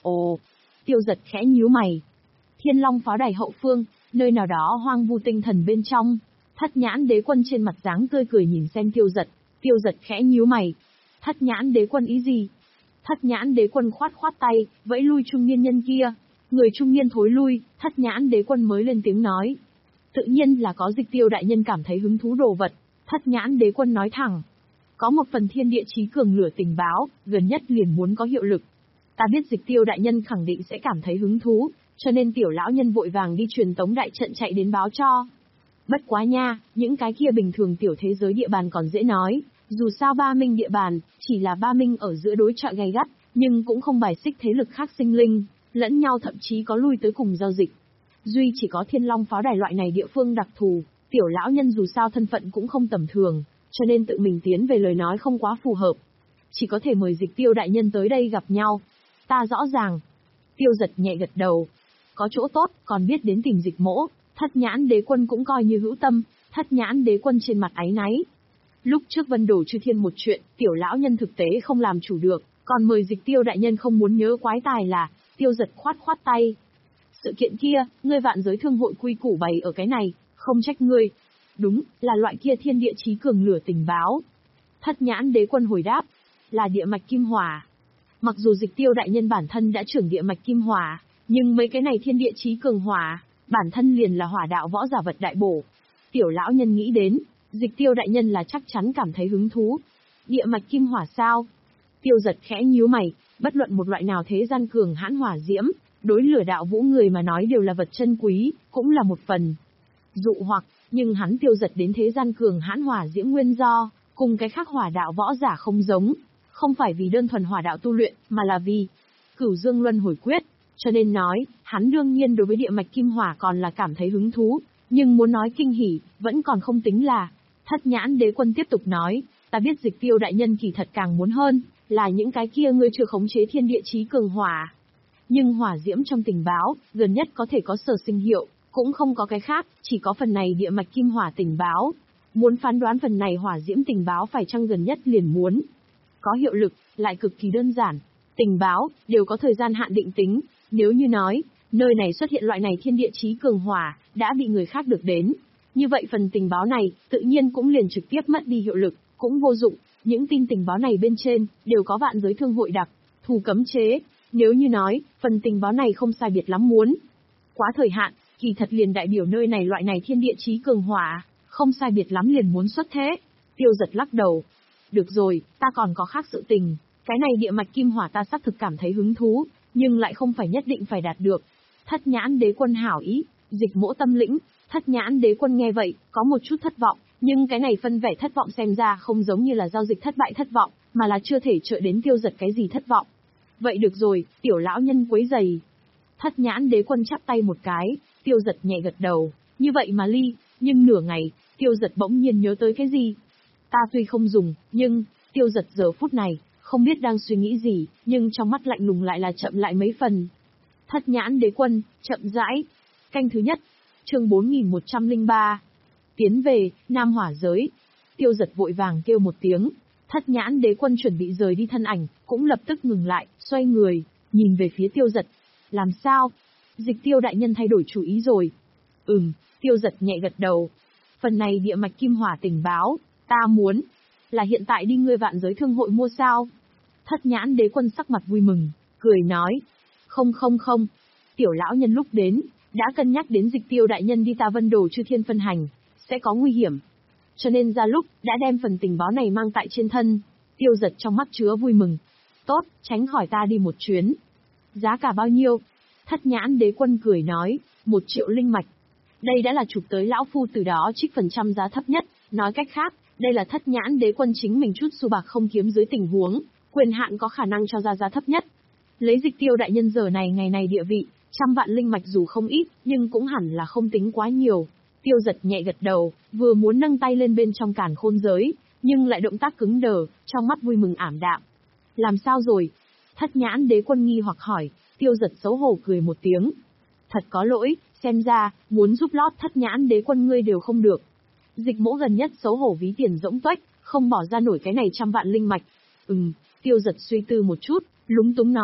Ồ, Tiêu Giật khẽ nhíu mày. Thiên Long pháo đài hậu phương, nơi nào đó hoang vu tinh thần bên trong. Thất nhãn đế quân trên mặt dáng tươi cười nhìn xem Tiêu Giật, Tiêu Giật khẽ nhíu mày. Thất nhãn đế quân ý gì? Thất nhãn đế quân khoát khoát tay, vẫy lui trung niên nhân kia. Người trung niên thối lui, thất nhãn đế quân mới lên tiếng nói. Tự nhiên là có Dịch Tiêu đại nhân cảm thấy hứng thú đồ vật. Thất nhãn đế quân nói thẳng. Có một phần thiên địa chí cường lửa tình báo, gần nhất liền muốn có hiệu lực. Ta biết Dịch Tiêu đại nhân khẳng định sẽ cảm thấy hứng thú, cho nên tiểu lão nhân vội vàng đi truyền tống đại trận chạy đến báo cho. Bất quá nha, những cái kia bình thường tiểu thế giới địa bàn còn dễ nói, dù sao ba minh địa bàn, chỉ là ba minh ở giữa đối chọi gay gắt, nhưng cũng không bài xích thế lực khác sinh linh, lẫn nhau thậm chí có lui tới cùng giao dịch. Duy chỉ có Thiên Long pháo đài loại này địa phương đặc thù, tiểu lão nhân dù sao thân phận cũng không tầm thường, cho nên tự mình tiến về lời nói không quá phù hợp. Chỉ có thể mời Dịch Tiêu đại nhân tới đây gặp nhau. Ta rõ ràng. Tiêu Giật nhẹ gật đầu. Có chỗ tốt, còn biết đến tìm Dịch Mỗ. Thất nhãn đế quân cũng coi như hữu tâm. Thất nhãn đế quân trên mặt áy náy. Lúc trước Vân Đổ Chư Thiên một chuyện, tiểu lão nhân thực tế không làm chủ được, còn mời Dịch Tiêu đại nhân không muốn nhớ quái tài là. Tiêu Giật khoát khoát tay. Sự kiện kia, ngươi vạn giới thương hội quy củ bày ở cái này, không trách ngươi. Đúng, là loại kia thiên địa chí cường lửa tình báo. Thất nhãn đế quân hồi đáp, là địa mạch kim hỏa. Mặc dù Dịch Tiêu đại nhân bản thân đã trưởng địa mạch kim hỏa, nhưng mấy cái này thiên địa chí cường hỏa, bản thân liền là hỏa đạo võ giả vật đại bổ. Tiểu lão nhân nghĩ đến, Dịch Tiêu đại nhân là chắc chắn cảm thấy hứng thú. Địa mạch kim hỏa sao? Tiêu Giật khẽ nhíu mày, bất luận một loại nào thế gian cường hãn hỏa diễm, đối lửa đạo vũ người mà nói đều là vật chân quý, cũng là một phần dụ hoặc, nhưng hắn Tiêu Giật đến thế gian cường hãn hỏa diễm nguyên do, cùng cái khác hỏa đạo võ giả không giống, không phải vì đơn thuần hỏa đạo tu luyện, mà là vì Cửu Dương Luân Hồi Quyết, cho nên nói, hắn đương nhiên đối với địa mạch kim hỏa còn là cảm thấy hứng thú, nhưng muốn nói kinh hỉ, vẫn còn không tính là. Thất nhãn đế quân tiếp tục nói, ta biết Dịch Tiêu đại nhân kỳ thật càng muốn hơn, là những cái kia ngươi chưa khống chế thiên địa chí cường hỏa. Nhưng hỏa diễm trong tình báo, gần nhất có thể có sở sinh hiệu, cũng không có cái khác, chỉ có phần này địa mạch kim hỏa tình báo. Muốn phán đoán phần này hỏa diễm tình báo phải chăng gần nhất liền muốn có hiệu lực, lại cực kỳ đơn giản. Tình báo, đều có thời gian hạn định tính, nếu như nói, nơi này xuất hiện loại này thiên địa chí cường hỏa, đã bị người khác được đến. Như vậy phần tình báo này, tự nhiên cũng liền trực tiếp mất đi hiệu lực, cũng vô dụng, những tin tình báo này bên trên, đều có vạn giới thương hội đặc, thù cấm chế. Nếu như nói, phần tình báo này không sai biệt lắm muốn quá thời hạn, kỳ thật liền đại biểu nơi này loại này thiên địa chí cường hỏa, không sai biệt lắm liền muốn xuất thế. Tiêu Giật lắc đầu. Được rồi, ta còn có khác sự tình, cái này địa mạch kim hỏa ta xác thực cảm thấy hứng thú, nhưng lại không phải nhất định phải đạt được. Thất nhãn đế quân hảo ý, Dịch Mỗ tâm lĩnh. Thất nhãn đế quân nghe vậy, có một chút thất vọng, nhưng cái này phân vẻ thất vọng xem ra không giống như là giao dịch thất bại thất vọng, mà là chưa thể trợ đến Tiêu Giật cái gì thất vọng. Vậy được rồi, tiểu lão nhân quấy giày. Thất nhãn đế quân chắp tay một cái, Tiêu Giật nhẹ gật đầu, như vậy mà ly, nhưng nửa ngày, Tiêu Giật bỗng nhiên nhớ tới cái gì. Ta tuy không dùng, nhưng, Tiêu Giật giờ phút này, không biết đang suy nghĩ gì, nhưng trong mắt lạnh lùng lại là chậm lại mấy phần. Thất nhãn đế quân, chậm rãi. Canh thứ nhất, chương bốn nghìn một trăm lẻ ba. Tiến về, Nam Hỏa giới. Tiêu Giật vội vàng kêu một tiếng. Thất nhãn đế quân chuẩn bị rời đi thân ảnh, cũng lập tức ngừng lại, xoay người, nhìn về phía Tiêu Giật. Làm sao? Dịch Tiêu đại nhân thay đổi chủ ý rồi. Ừm, Tiêu Giật nhẹ gật đầu. Phần này địa mạch kim hỏa tình báo, ta muốn, là hiện tại đi ngươi vạn giới thương hội mua sao? Thất nhãn đế quân sắc mặt vui mừng, cười nói. Không không không, tiểu lão nhân lúc đến, đã cân nhắc đến Dịch Tiêu đại nhân đi ta Vân Đồ Chư Thiên phân hành, sẽ có nguy hiểm. Cho nên ra lúc, đã đem phần tình báo này mang tại trên thân. Tiêu Giật trong mắt chứa vui mừng. Tốt, tránh khỏi ta đi một chuyến. Giá cả bao nhiêu? Thất nhãn đế quân cười nói, một triệu linh mạch. Đây đã là chụp tới lão phu từ đó trích phần trăm giá thấp nhất, nói cách khác, đây là thất nhãn đế quân chính mình chút xu bạc không kiếm dưới tình huống, quyền hạn có khả năng cho ra giá thấp nhất. Lấy Dịch Tiêu đại nhân giờ này ngày này địa vị, trăm vạn linh mạch dù không ít, nhưng cũng hẳn là không tính quá nhiều. Tiêu Giật nhẹ gật đầu, vừa muốn nâng tay lên bên trong càn khôn giới, nhưng lại động tác cứng đờ, trong mắt vui mừng ảm đạm. Làm sao rồi? Thất nhãn đế quân nghi hoặc hỏi. Tiêu Giật xấu hổ cười một tiếng. Thật có lỗi, xem ra, muốn giúp lót thất nhãn đế quân ngươi đều không được. Dịch Mỗ gần nhất xấu hổ ví tiền rỗng tuếch, không bỏ ra nổi cái này trăm vạn linh mạch. Ừm, Tiêu Giật suy tư một chút, lúng túng nói.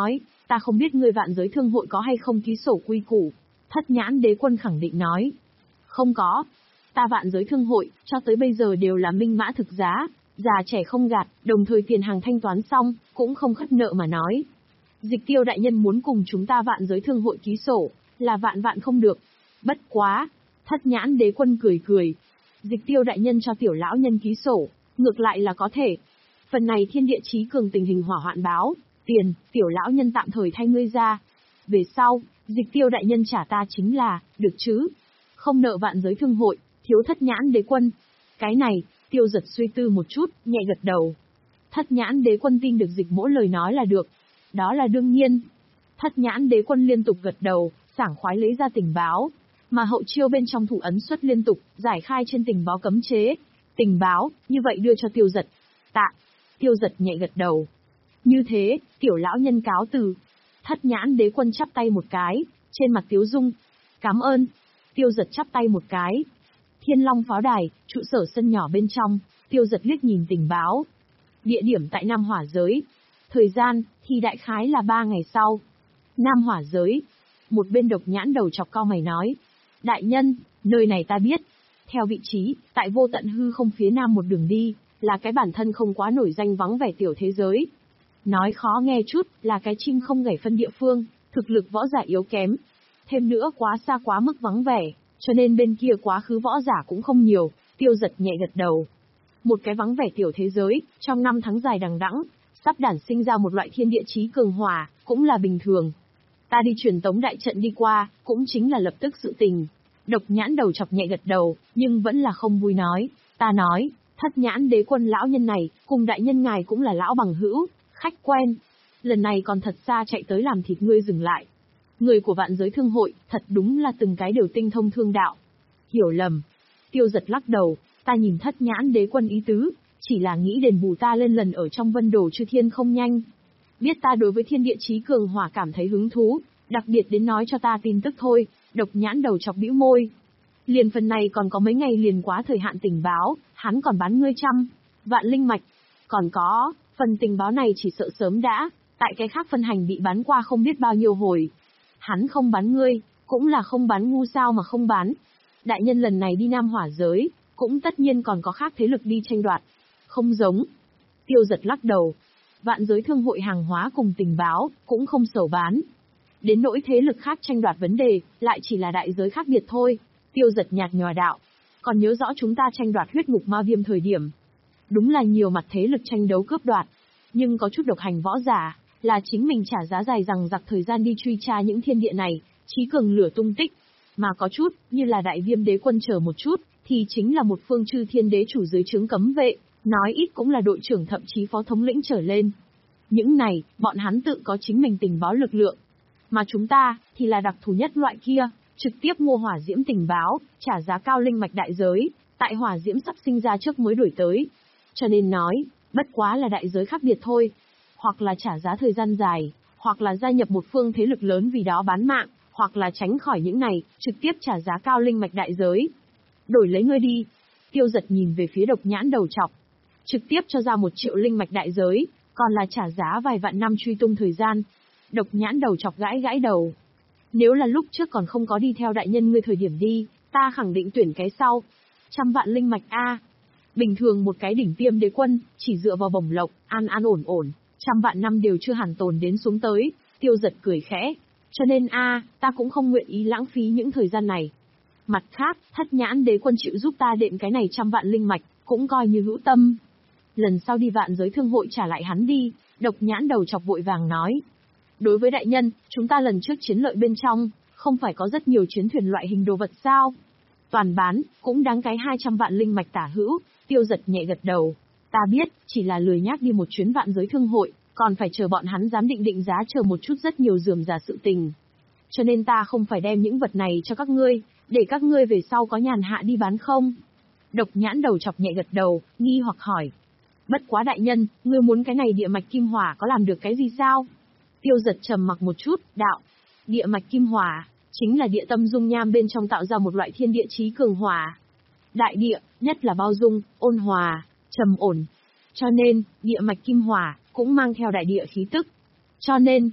Ta không biết ngươi Vạn Giới Thương hội có hay không ký sổ quy củ. Thất nhãn đế quân khẳng định nói. Không có. Ta Vạn Giới Thương hội, cho tới bây giờ đều là minh mã thực giá, già trẻ không gạt, đồng thời tiền hàng thanh toán xong, cũng không khất nợ mà nói. Dịch Tiêu đại nhân muốn cùng chúng ta Vạn Giới Thương hội ký sổ, là vạn vạn không được. Bất quá. Thất nhãn đế quân cười cười. Dịch Tiêu đại nhân cho tiểu lão nhân ký sổ, ngược lại là có thể. Phần này thiên địa chí cường tình hình hỏa hoạn báo, tiền, tiểu lão nhân tạm thời thay ngươi ra. Về sau, Dịch Tiêu đại nhân trả ta chính là, được chứ? Không nợ Vạn Giới Thương hội, thiếu thất nhãn đế quân. Cái này, Tiêu Giật suy tư một chút, nhẹ gật đầu. Thất nhãn đế quân tin được Dịch Mỗ lời nói là được. Đó là đương nhiên. Thất nhãn đế quân liên tục gật đầu, sảng khoái lấy ra tình báo. Mà hậu chiêu bên trong thủ ấn xuất liên tục, giải khai trên tình báo cấm chế. Tình báo, như vậy đưa cho Tiêu Giật. Tạ. Tiêu Giật nhẹ gật đầu. Như thế, tiểu lão nhân cáo từ. Thất nhãn đế quân chắp tay một cái, trên mặt tiếu dung. Cảm ơn. Tiêu Giật chắp tay một cái. Thiên Long pháo đài, trụ sở sân nhỏ bên trong, Tiêu Giật liếc nhìn tình báo. Địa điểm tại Nam Hỏa giới. Thời gian, thì đại khái là ba ngày sau. Nam Hỏa giới. Một bên độc nhãn đầu chọc cau mày nói. Đại nhân, nơi này ta biết. Theo vị trí, tại vô tận hư không phía nam một đường đi, là cái bản thân không quá nổi danh vắng vẻ tiểu thế giới. Nói khó nghe chút, là cái chim không gảy phân địa phương, thực lực võ giả yếu kém. Thêm nữa quá xa quá mức vắng vẻ, cho nên bên kia quá khứ võ giả cũng không nhiều. Tiêu Giật nhẹ gật đầu. Một cái vắng vẻ tiểu thế giới, trong năm tháng dài đằng đẵng, sắp đản sinh ra một loại thiên địa chí cường hỏa, cũng là bình thường. Ta đi truyền tống đại trận đi qua, cũng chính là lập tức sự tình. Độc nhãn đầu chọc nhẹ gật đầu, nhưng vẫn là không vui nói. Ta nói, thất nhãn đế quân lão nhân này, cùng đại nhân ngài cũng là lão bằng hữu, khách quen. Lần này còn thật xa chạy tới làm thịt ngươi dừng lại. Người của Vạn Giới Thương hội, thật đúng là từng cái đều tinh thông thương đạo. Hiểu lầm. Tiêu Giật lắc đầu, ta nhìn thất nhãn đế quân ý tứ, chỉ là nghĩ đền bù ta lên lần ở trong vân đồ chư thiên không nhanh. Biết ta đối với thiên địa chí cường hỏa cảm thấy hứng thú, đặc biệt đến nói cho ta tin tức thôi. Độc nhãn đầu chọc bĩu môi. Liền phần này còn có mấy ngày liền quá thời hạn tình báo, hắn còn bán ngươi trăm vạn linh mạch. Còn có, phần tình báo này chỉ sợ sớm đã, tại cái khác phân hành bị bán qua không biết bao nhiêu hồi. Hắn không bán ngươi, cũng là không bán ngu sao mà không bán. Đại nhân lần này đi Nam Hỏa giới, cũng tất nhiên còn có khác thế lực đi tranh đoạt. Không giống. Tiêu Giật lắc đầu. Vạn Giới Thương hội hàng hóa cùng tình báo, cũng không sầu bán. Đến nỗi thế lực khác tranh đoạt vấn đề, lại chỉ là đại giới khác biệt thôi. Tiêu Giật nhạt nhòa đạo. Còn nhớ rõ chúng ta tranh đoạt huyết ngục ma viêm thời điểm. Đúng là nhiều mặt thế lực tranh đấu cướp đoạt. Nhưng có chút độc hành võ giả, là chính mình trả giá dài rằng giặc thời gian đi truy tra những thiên địa này, chí cường lửa tung tích. Mà có chút, như là đại viêm đế quân chờ một chút, thì chính là một phương chư thiên đế chủ dưới trướng cấm vệ, nói ít cũng là đội trưởng thậm chí phó thống lĩnh trở lên. Những này, bọn hắn tự có chính mình tình báo lực lượng. Mà chúng ta, thì là đặc thù nhất loại kia, trực tiếp mua hỏa diễm tình báo, trả giá cao linh mạch đại giới, tại hỏa diễm sắp sinh ra trước mới đổi tới. Cho nên nói, bất quá là đại giới khác biệt thôi. Hoặc là trả giá thời gian dài, hoặc là gia nhập một phương thế lực lớn vì đó bán mạng, hoặc là tránh khỏi những này, trực tiếp trả giá cao linh mạch đại giới. Đổi lấy ngươi đi. Tiêu Giật nhìn về phía độc nhãn đầu chọc. Trực tiếp cho ra một triệu linh mạch đại giới, còn là trả giá vài vạn năm truy tung thời gian. Độc nhãn đầu chọc gãi gãi đầu. Nếu là lúc trước còn không có đi theo đại nhân ngươi thời điểm đi, ta khẳng định tuyển cái sau. Trăm vạn linh mạch A. Bình thường một cái đỉnh tiêm đế quân, chỉ dựa vào bổng lộc, an an ổn ổn, trăm vạn năm đều chưa hẳn tồn đến xuống tới. Tiêu Giật cười khẽ. Cho nên A, ta cũng không nguyện ý lãng phí những thời gian này. Mặt khác, thất nhãn đế quân chịu giúp ta đệm cái này trăm vạn linh mạch, cũng coi như hữu tâm. Lần sau đi Vạn Giới Thương hội trả lại hắn đi. Độc nhãn đầu chọc vội vàng nói. Đối với đại nhân, chúng ta lần trước chiến lợi bên trong, không phải có rất nhiều chiến thuyền loại hình đồ vật sao? Toàn bán, cũng đáng cái hai trăm vạn linh mạch tả hữu. Tiêu Giật nhẹ gật đầu. Ta biết, chỉ là lười nhác đi một chuyến Vạn Giới Thương hội, còn phải chờ bọn hắn dám định định giá chờ một chút rất nhiều rườm rà sự tình. Cho nên ta không phải đem những vật này cho các ngươi, để các ngươi về sau có nhàn hạ đi bán không? Độc nhãn đầu chọc nhẹ gật đầu, nghi hoặc hỏi. Bất quá đại nhân, ngươi muốn cái này địa mạch kim hỏa có làm được cái gì sao? Tiêu Giật trầm mặc một chút, đạo. Địa mạch kim hỏa, chính là địa tâm dung nham bên trong tạo ra một loại thiên địa chí cường hỏa. Đại địa, nhất là bao dung, ôn hòa, trầm ổn. Cho nên, địa mạch kim hỏa, cũng mang theo đại địa khí tức. Cho nên,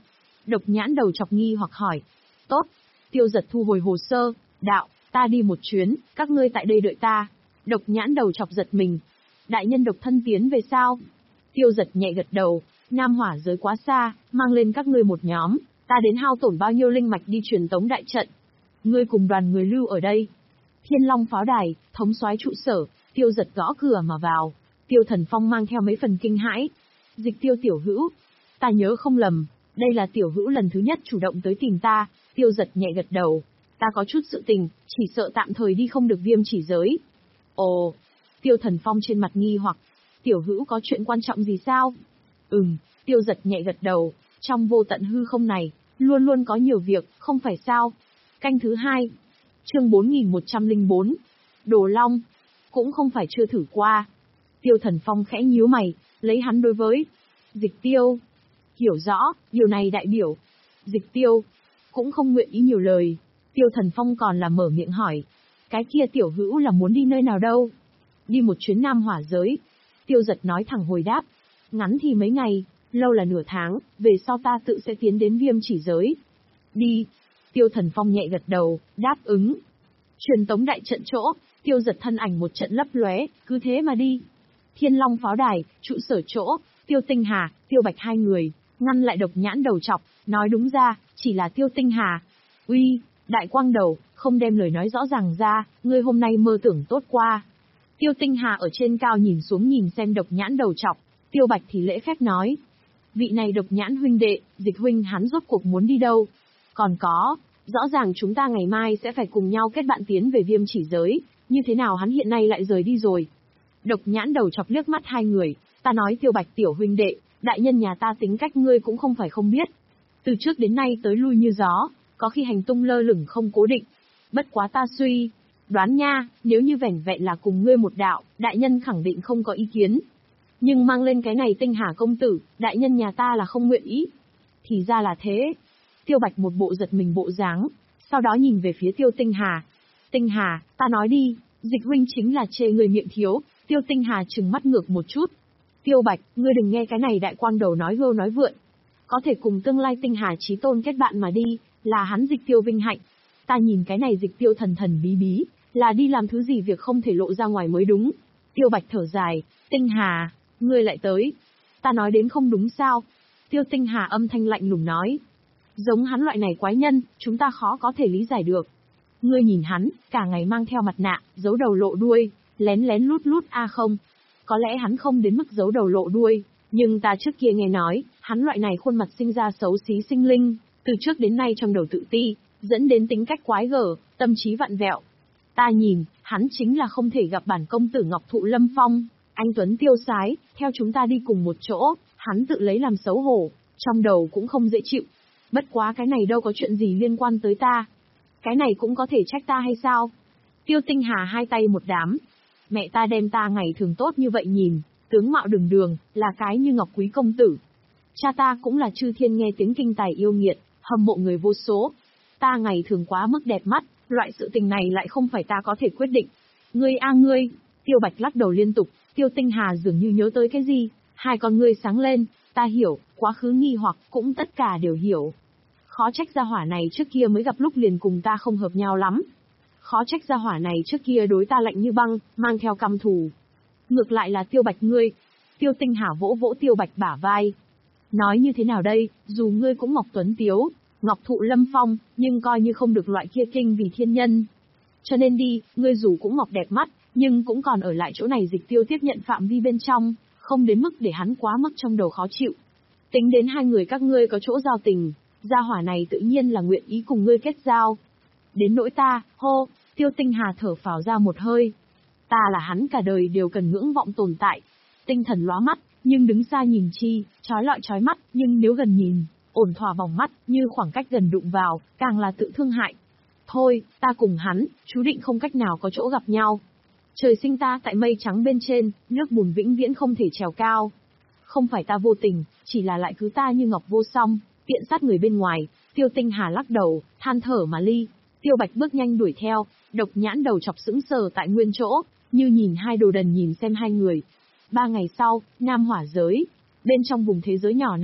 Độc nhãn đầu chọc nghi hoặc hỏi. Tốt. Tiêu Giật thu hồi hồ sơ, đạo, ta đi một chuyến, các ngươi tại đây đợi ta. Độc nhãn đầu chọc giật mình. Đại nhân độc thân tiến về sao? Tiêu Giật nhẹ gật đầu, Nam hỏa giới quá xa, mang lên các ngươi một nhóm, ta đến hao tổn bao nhiêu linh mạch đi truyền tống đại trận. Ngươi cùng đoàn người lưu ở đây. Thiên Long pháo đài, thống soái trụ sở, Tiêu Giật gõ cửa mà vào. Tiêu Thần Phong mang theo mấy phần kinh hãi. Dịch Tiêu tiểu hữu, ta nhớ không lầm, đây là tiểu hữu lần thứ nhất chủ động tới tìm ta. Tiêu Giật nhẹ gật đầu, ta có chút sự tình, chỉ sợ tạm thời đi không được Viêm Chỉ Giới. Ồ, Tiêu Thần Phong trên mặt nghi hoặc, tiểu hữu có chuyện quan trọng gì sao? Ừm, Tiêu Giật nhẹ gật đầu, trong vô tận hư không này, luôn luôn có nhiều việc, không phải sao? Canh thứ hai, chương bốn nghìn một trăm lẻ bốn, Đồ Long, cũng không phải chưa thử qua. Tiêu Thần Phong khẽ nhíu mày, lấy hắn đối với Dịch Tiêu. Hiểu rõ, điều này đại biểu. Dịch Tiêu cũng không nguyện ý nhiều lời. Tiêu Thần Phong còn là mở miệng hỏi, cái kia tiểu hữu là muốn đi nơi nào đâu? Đi một chuyến Nam hỏa giới. Tiêu Giật nói thẳng hồi đáp, ngắn thì mấy ngày, lâu là nửa tháng, về sau ta tự sẽ tiến đến Viêm Chỉ Giới. Đi. Tiêu Thần Phong nhẹ gật đầu, đáp ứng. Truyền tống đại trận chỗ, Tiêu Giật thân ảnh một trận lấp lóe, cứ thế mà đi. Thiên Long pháo đài, trụ sở chỗ, Tiêu Tinh Hà, Tiêu Bạch hai người, ngăn lại độc nhãn đầu chọc, nói đúng ra, chỉ là Tiêu Tinh Hà. Uy, đại quang đầu, không đem lời nói rõ ràng ra, ngươi hôm nay mơ tưởng tốt qua. Tiêu Tinh Hà ở trên cao nhìn xuống nhìn xem độc nhãn đầu chọc, Tiêu Bạch thì lễ phép nói. Vị này độc nhãn huynh đệ, Dịch huynh hắn rốt cuộc muốn đi đâu? Còn có, rõ ràng chúng ta ngày mai sẽ phải cùng nhau kết bạn tiến về Viêm Chỉ Giới, như thế nào hắn hiện nay lại rời đi rồi? Độc nhãn đầu chọc liếc mắt hai người, ta nói Tiêu Bạch tiểu huynh đệ, đại nhân nhà ta tính cách ngươi cũng không phải không biết. Từ trước đến nay tới lui như gió, có khi hành tung lơ lửng không cố định. Bất quá ta suy đoán nha, nếu như vẻn vẹn là cùng ngươi một đạo, đại nhân khẳng định không có ý kiến. Nhưng mang lên cái này Tinh Hà công tử, đại nhân nhà ta là không nguyện ý. Thì ra là thế. Tiêu Bạch một bộ giật mình bộ dáng, sau đó nhìn về phía Tiêu Tinh Hà. Tinh Hà, ta nói đi, Dịch huynh chính là chê người miệng thiếu. Tiêu Tinh Hà trừng mắt ngược một chút. Tiêu Bạch, ngươi đừng nghe cái này đại quang đầu nói gâu nói vượn. Có thể cùng tương lai Tinh Hà chí tôn kết bạn mà đi, là hắn Dịch Tiêu vinh hạnh. Ta nhìn cái này Dịch Tiêu thần thần bí bí, là đi làm thứ gì việc không thể lộ ra ngoài mới đúng. Tiêu Bạch thở dài, Tinh Hà, ngươi lại tới. Ta nói đến không đúng sao? Tiêu Tinh Hà âm thanh lạnh lùng nói. Giống hắn loại này quái nhân, chúng ta khó có thể lý giải được. Ngươi nhìn hắn, cả ngày mang theo mặt nạ, giấu đầu lộ đuôi, lén lén lút lút a à không. Có lẽ hắn không đến mức giấu đầu lộ đuôi, nhưng ta trước kia nghe nói, hắn loại này khuôn mặt sinh ra xấu xí sinh linh, từ trước đến nay trong đầu tự ti, dẫn đến tính cách quái gở, tâm trí vặn vẹo. Ta nhìn, hắn chính là không thể gặp bản công tử Ngọc Thụ Lâm Phong, anh tuấn tiêu sái, theo chúng ta đi cùng một chỗ, hắn tự lấy làm xấu hổ, trong đầu cũng không dễ chịu. Bất quá cái này đâu có chuyện gì liên quan tới ta. Cái này cũng có thể trách ta hay sao? Tiêu Tinh Hà hai tay một đám. Mẹ ta đem ta ngày thường tốt như vậy nhìn, tướng mạo đường đường, là cái như ngọc quý công tử. Cha ta cũng là chư thiên nghe tiếng kinh tài yêu nghiệt, hâm mộ người vô số. Ta ngày thường quá mức đẹp mắt, loại sự tình này lại không phải ta có thể quyết định. Ngươi a ngươi, Tiêu Bạch lắc đầu liên tục, Tiêu Tinh Hà dường như nhớ tới cái gì, hai con ngươi sáng lên, ta hiểu, quá khứ nghi hoặc cũng tất cả đều hiểu. Khó trách gia hỏa này trước kia mới gặp lúc liền cùng ta không hợp nhau lắm. Khó trách gia hỏa này trước kia đối ta lạnh như băng, mang theo căm thù. Ngược lại là Tiêu Bạch ngươi. Tiêu Tinh Hà vỗ vỗ Tiêu Bạch bả vai. Nói như thế nào đây, dù ngươi cũng Ngọc Tuấn Tiếu, Ngọc Thụ Lâm Phong, nhưng coi như không được loại kia kinh vì thiên nhân. Cho nên đi, ngươi dù cũng ngọc đẹp mắt, nhưng cũng còn ở lại chỗ này Dịch Tiêu tiếp nhận phạm vi bên trong, không đến mức để hắn quá mức trong đầu khó chịu. Tính đến hai người các ngươi có chỗ giao tình, gia hỏa này tự nhiên là nguyện ý cùng ngươi kết giao. Đến nỗi ta, hô, Tiêu Tinh Hà thở phào ra một hơi. Ta là hắn cả đời đều cần ngưỡng vọng tồn tại. Tinh thần lóa mắt, nhưng đứng xa nhìn chi, chói lọi chói mắt, nhưng nếu gần nhìn, ổn thỏa vòng mắt, như khoảng cách gần đụng vào, càng là tự thương hại. Thôi, ta cùng hắn, chú định không cách nào có chỗ gặp nhau. Trời sinh ta tại mây trắng bên trên, nước bùn vĩnh viễn không thể trèo cao. Không phải ta vô tình, chỉ là lại cứ ta như ngọc vô song, tiện sát người bên ngoài. Tiêu Tinh Hà lắc đầu, than thở mà ly. Tiêu Bạch bước nhanh đuổi theo, độc nhãn đầu chọc sững sờ tại nguyên chỗ, như nhìn hai đồ đần nhìn xem hai người. Ba ngày sau, Nam hỏa giới. Bên trong vùng thế giới nhỏ này,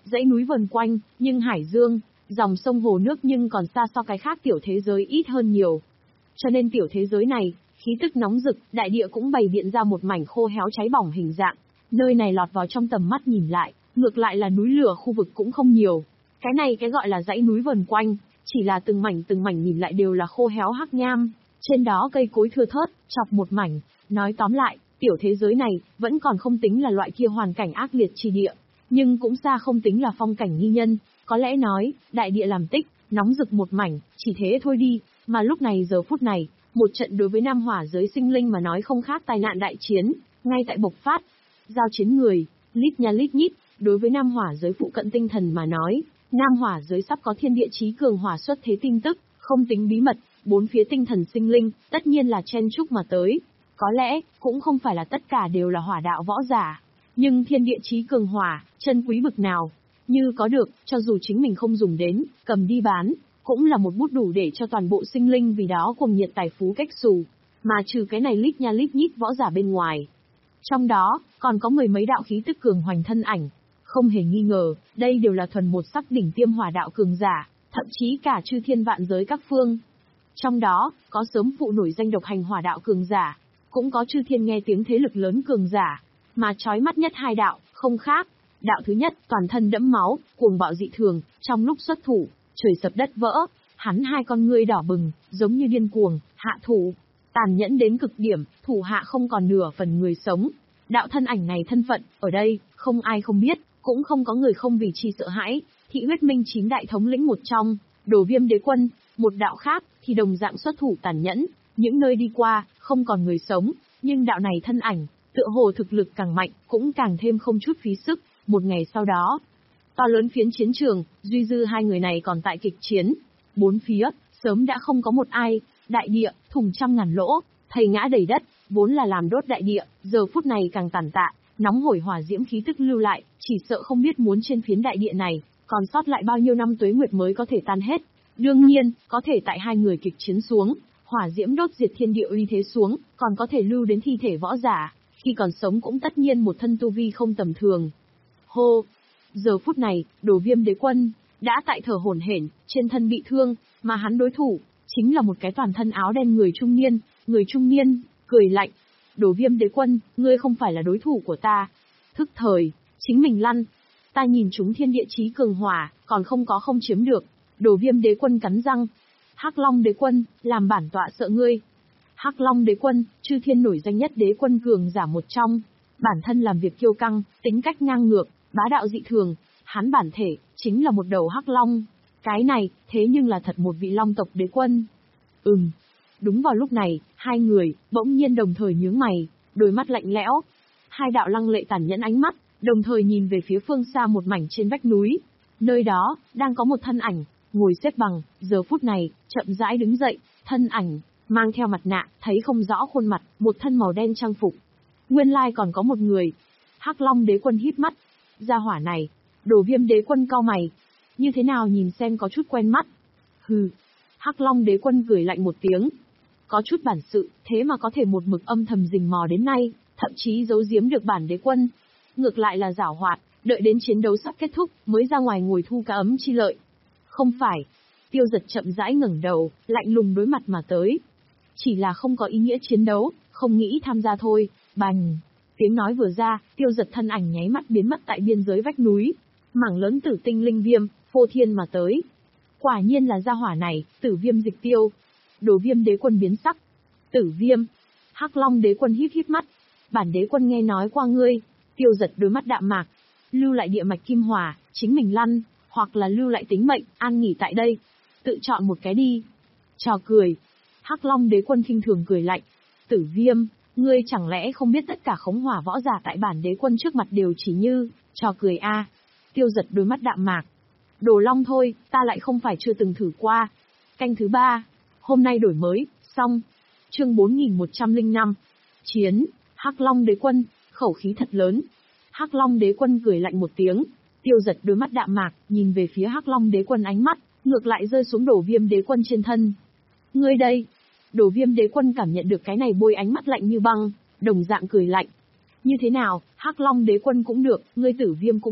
dãy núi vần quanh, nhưng hải dương, dòng sông hồ nước nhưng còn xa so cái khác tiểu thế giới ít hơn nhiều. Cho nên tiểu thế giới này, khí tức nóng rực, đại địa cũng bày biện ra một mảnh khô héo cháy bỏng hình dạng. Nơi này lọt vào trong tầm mắt nhìn lại, ngược lại là núi lửa khu vực cũng không nhiều. Cái này cái gọi là dãy núi vần quanh, chỉ là từng mảnh từng mảnh nhìn lại đều là khô héo hắc nham, trên đó cây cối thưa thớt, chọc một mảnh. Nói tóm lại, tiểu thế giới này vẫn còn không tính là loại kia hoàn cảnh ác liệt chi địa, nhưng cũng xa không tính là phong cảnh nghi nhân. Có lẽ nói, đại địa làm tích, nóng rực một mảnh, chỉ thế thôi đi, mà lúc này giờ phút này, một trận đối với Nam Hỏa giới sinh linh mà nói không khác tai nạn đại chiến, ngay tại bộc phát. Giao chiến người, lít nha lít nhít, đối với Nam Hỏa giới phụ cận tinh thần mà nói, Nam Hỏa giới sắp có thiên địa chí cường hỏa xuất thế tin tức, không tính bí mật, bốn phía tinh thần sinh linh, tất nhiên là chen chúc mà tới. Có lẽ, cũng không phải là tất cả đều là hỏa đạo võ giả, nhưng thiên địa chí cường hỏa, chân quý bực nào, như có được, cho dù chính mình không dùng đến, cầm đi bán, cũng là một bút đủ để cho toàn bộ sinh linh vì đó cuồng nhiệt tài phú cách xù, mà trừ cái này lít nha lít nhít võ giả bên ngoài. Trong đó, còn có mười mấy đạo khí tức cường hoành thân ảnh, không hề nghi ngờ, đây đều là thuần một sắc đỉnh tiêm hỏa đạo cường giả, thậm chí cả chư thiên vạn giới các phương. Trong đó, có sớm phụ nổi danh độc hành hỏa đạo cường giả, cũng có chư thiên nghe tiếng thế lực lớn cường giả, mà chói mắt nhất hai đạo, không khác. Đạo thứ nhất, toàn thân đẫm máu, cuồng bạo dị thường, trong lúc xuất thủ, trời sập đất vỡ, hắn hai con ngươi đỏ bừng, giống như điên cuồng, hạ thủ, tàn nhẫn đến cực điểm, thủ hạ không còn nửa phần người sống. Đạo thân ảnh này thân phận, ở đây, không ai không biết, cũng không có người không vì chi sợ hãi, thị huyết minh chín đại thống lĩnh một trong, Đồ Viêm đế quân, một đạo khác, thì đồng dạng xuất thủ tàn nhẫn, những nơi đi qua, không còn người sống, nhưng đạo này thân ảnh, tựa hồ thực lực càng mạnh, cũng càng thêm không chút phí sức. Một ngày sau đó, to lớn phiến chiến trường, duy dư hai người này còn tại kịch chiến. Bốn phía, sớm đã không có một ai, đại địa, thùng trăm ngàn lỗ, thây ngã đầy đất, vốn là làm đốt đại địa, giờ phút này càng tàn tạ, nóng hổi hỏa diễm khí tức lưu lại, chỉ sợ không biết muốn trên phiến đại địa này, còn sót lại bao nhiêu năm tuế nguyệt mới có thể tan hết. Đương nhiên, có thể tại hai người kịch chiến xuống, hỏa diễm đốt diệt thiên địa uy thế xuống, còn có thể lưu đến thi thể võ giả, khi còn sống cũng tất nhiên một thân tu vi không tầm thường. Hô! Giờ phút này, Đồ Viêm đế quân, đã tại thở hổn hển, trên thân bị thương, mà hắn đối thủ, chính là một cái toàn thân áo đen người trung niên, người trung niên, cười lạnh. Đồ Viêm đế quân, ngươi không phải là đối thủ của ta. Thức thời, chính mình lăn. Ta nhìn chúng thiên địa chí cường hỏa, còn không có không chiếm được. Đồ Viêm đế quân cắn răng. Hắc Long đế quân, làm bản tọa sợ ngươi. Hắc Long đế quân, chư thiên nổi danh nhất đế quân cường giả một trong. Bản thân làm việc kiêu căng, tính cách ngang ngược, bá đạo dị thường, hắn bản thể, chính là một đầu hắc long. Cái này, thế nhưng là thật một vị long tộc đế quân. Ừm. Đúng vào lúc này, hai người, bỗng nhiên đồng thời nhướng mày, đôi mắt lạnh lẽo. Hai đạo lăng lệ tàn nhẫn ánh mắt, đồng thời nhìn về phía phương xa một mảnh trên vách núi. Nơi đó, đang có một thân ảnh, ngồi xếp bằng, giờ phút này, chậm rãi đứng dậy, thân ảnh, mang theo mặt nạ, thấy không rõ khuôn mặt, một thân màu đen trang phục. Nguyên lai còn có một người. Hắc Long đế quân híp mắt. Gia hỏa này, Đồ Viêm đế quân cau mày. Như thế nào nhìn xem có chút quen mắt. Hừ. Hắc Long đế quân cười lạnh một tiếng. Có chút bản sự, thế mà có thể một mực âm thầm rình mò đến nay, thậm chí giấu giếm được bản đế quân. Ngược lại là giảo hoạt, đợi đến chiến đấu sắp kết thúc, mới ra ngoài ngồi thu cá ấm chi lợi. Không phải. Tiêu Giật chậm rãi ngẩng đầu, lạnh lùng đối mặt mà tới. Chỉ là không có ý nghĩa chiến đấu, không nghĩ tham gia thôi. Bành! Tiếng nói vừa ra, Tiêu Giật thân ảnh nháy mắt biến mất tại biên giới vách núi. Mảng lớn tử tinh linh viêm, phô thiên mà tới. Quả nhiên là gia hỏa này, Tử Viêm dịch tiêu. Đồ Viêm đế quân biến sắc. Tử Viêm. Hắc Long đế quân híp híp mắt. Bản đế quân nghe nói qua ngươi. Tiêu Giật đôi mắt đạm mạc. Lưu lại địa mạch kim hỏa, chính mình lăn, hoặc là lưu lại tính mệnh, an nghỉ tại đây. Tự chọn một cái đi. Trò cười. Hắc Long đế quân khinh thường cười lạnh. Tử Viêm, ngươi chẳng lẽ không biết tất cả khống hỏa võ giả tại bản đế quân trước mặt đều chỉ như, trò cười a. À. Tiêu Giật đôi mắt đạm mạc. Đồ Long thôi, ta lại không phải chưa từng thử qua. Canh thứ ba. Hôm nay đổi mới, xong. Chương bốn nghìn một trăm lẻ năm. Chiến, Hắc Long đế quân, khẩu khí thật lớn. Hắc Long đế quân cười lạnh một tiếng. Tiêu Giật đôi mắt đạm mạc, nhìn về phía Hắc Long đế quân ánh mắt, ngược lại rơi xuống Đồ Viêm đế quân trên thân. Ngươi đây. Đồ Viêm đế quân cảm nhận được cái này bôi ánh mắt lạnh như băng, đồng dạng cười lạnh. Như thế nào, Hắc Long đế quân cũng được, ngươi Tử Viêm cũng được.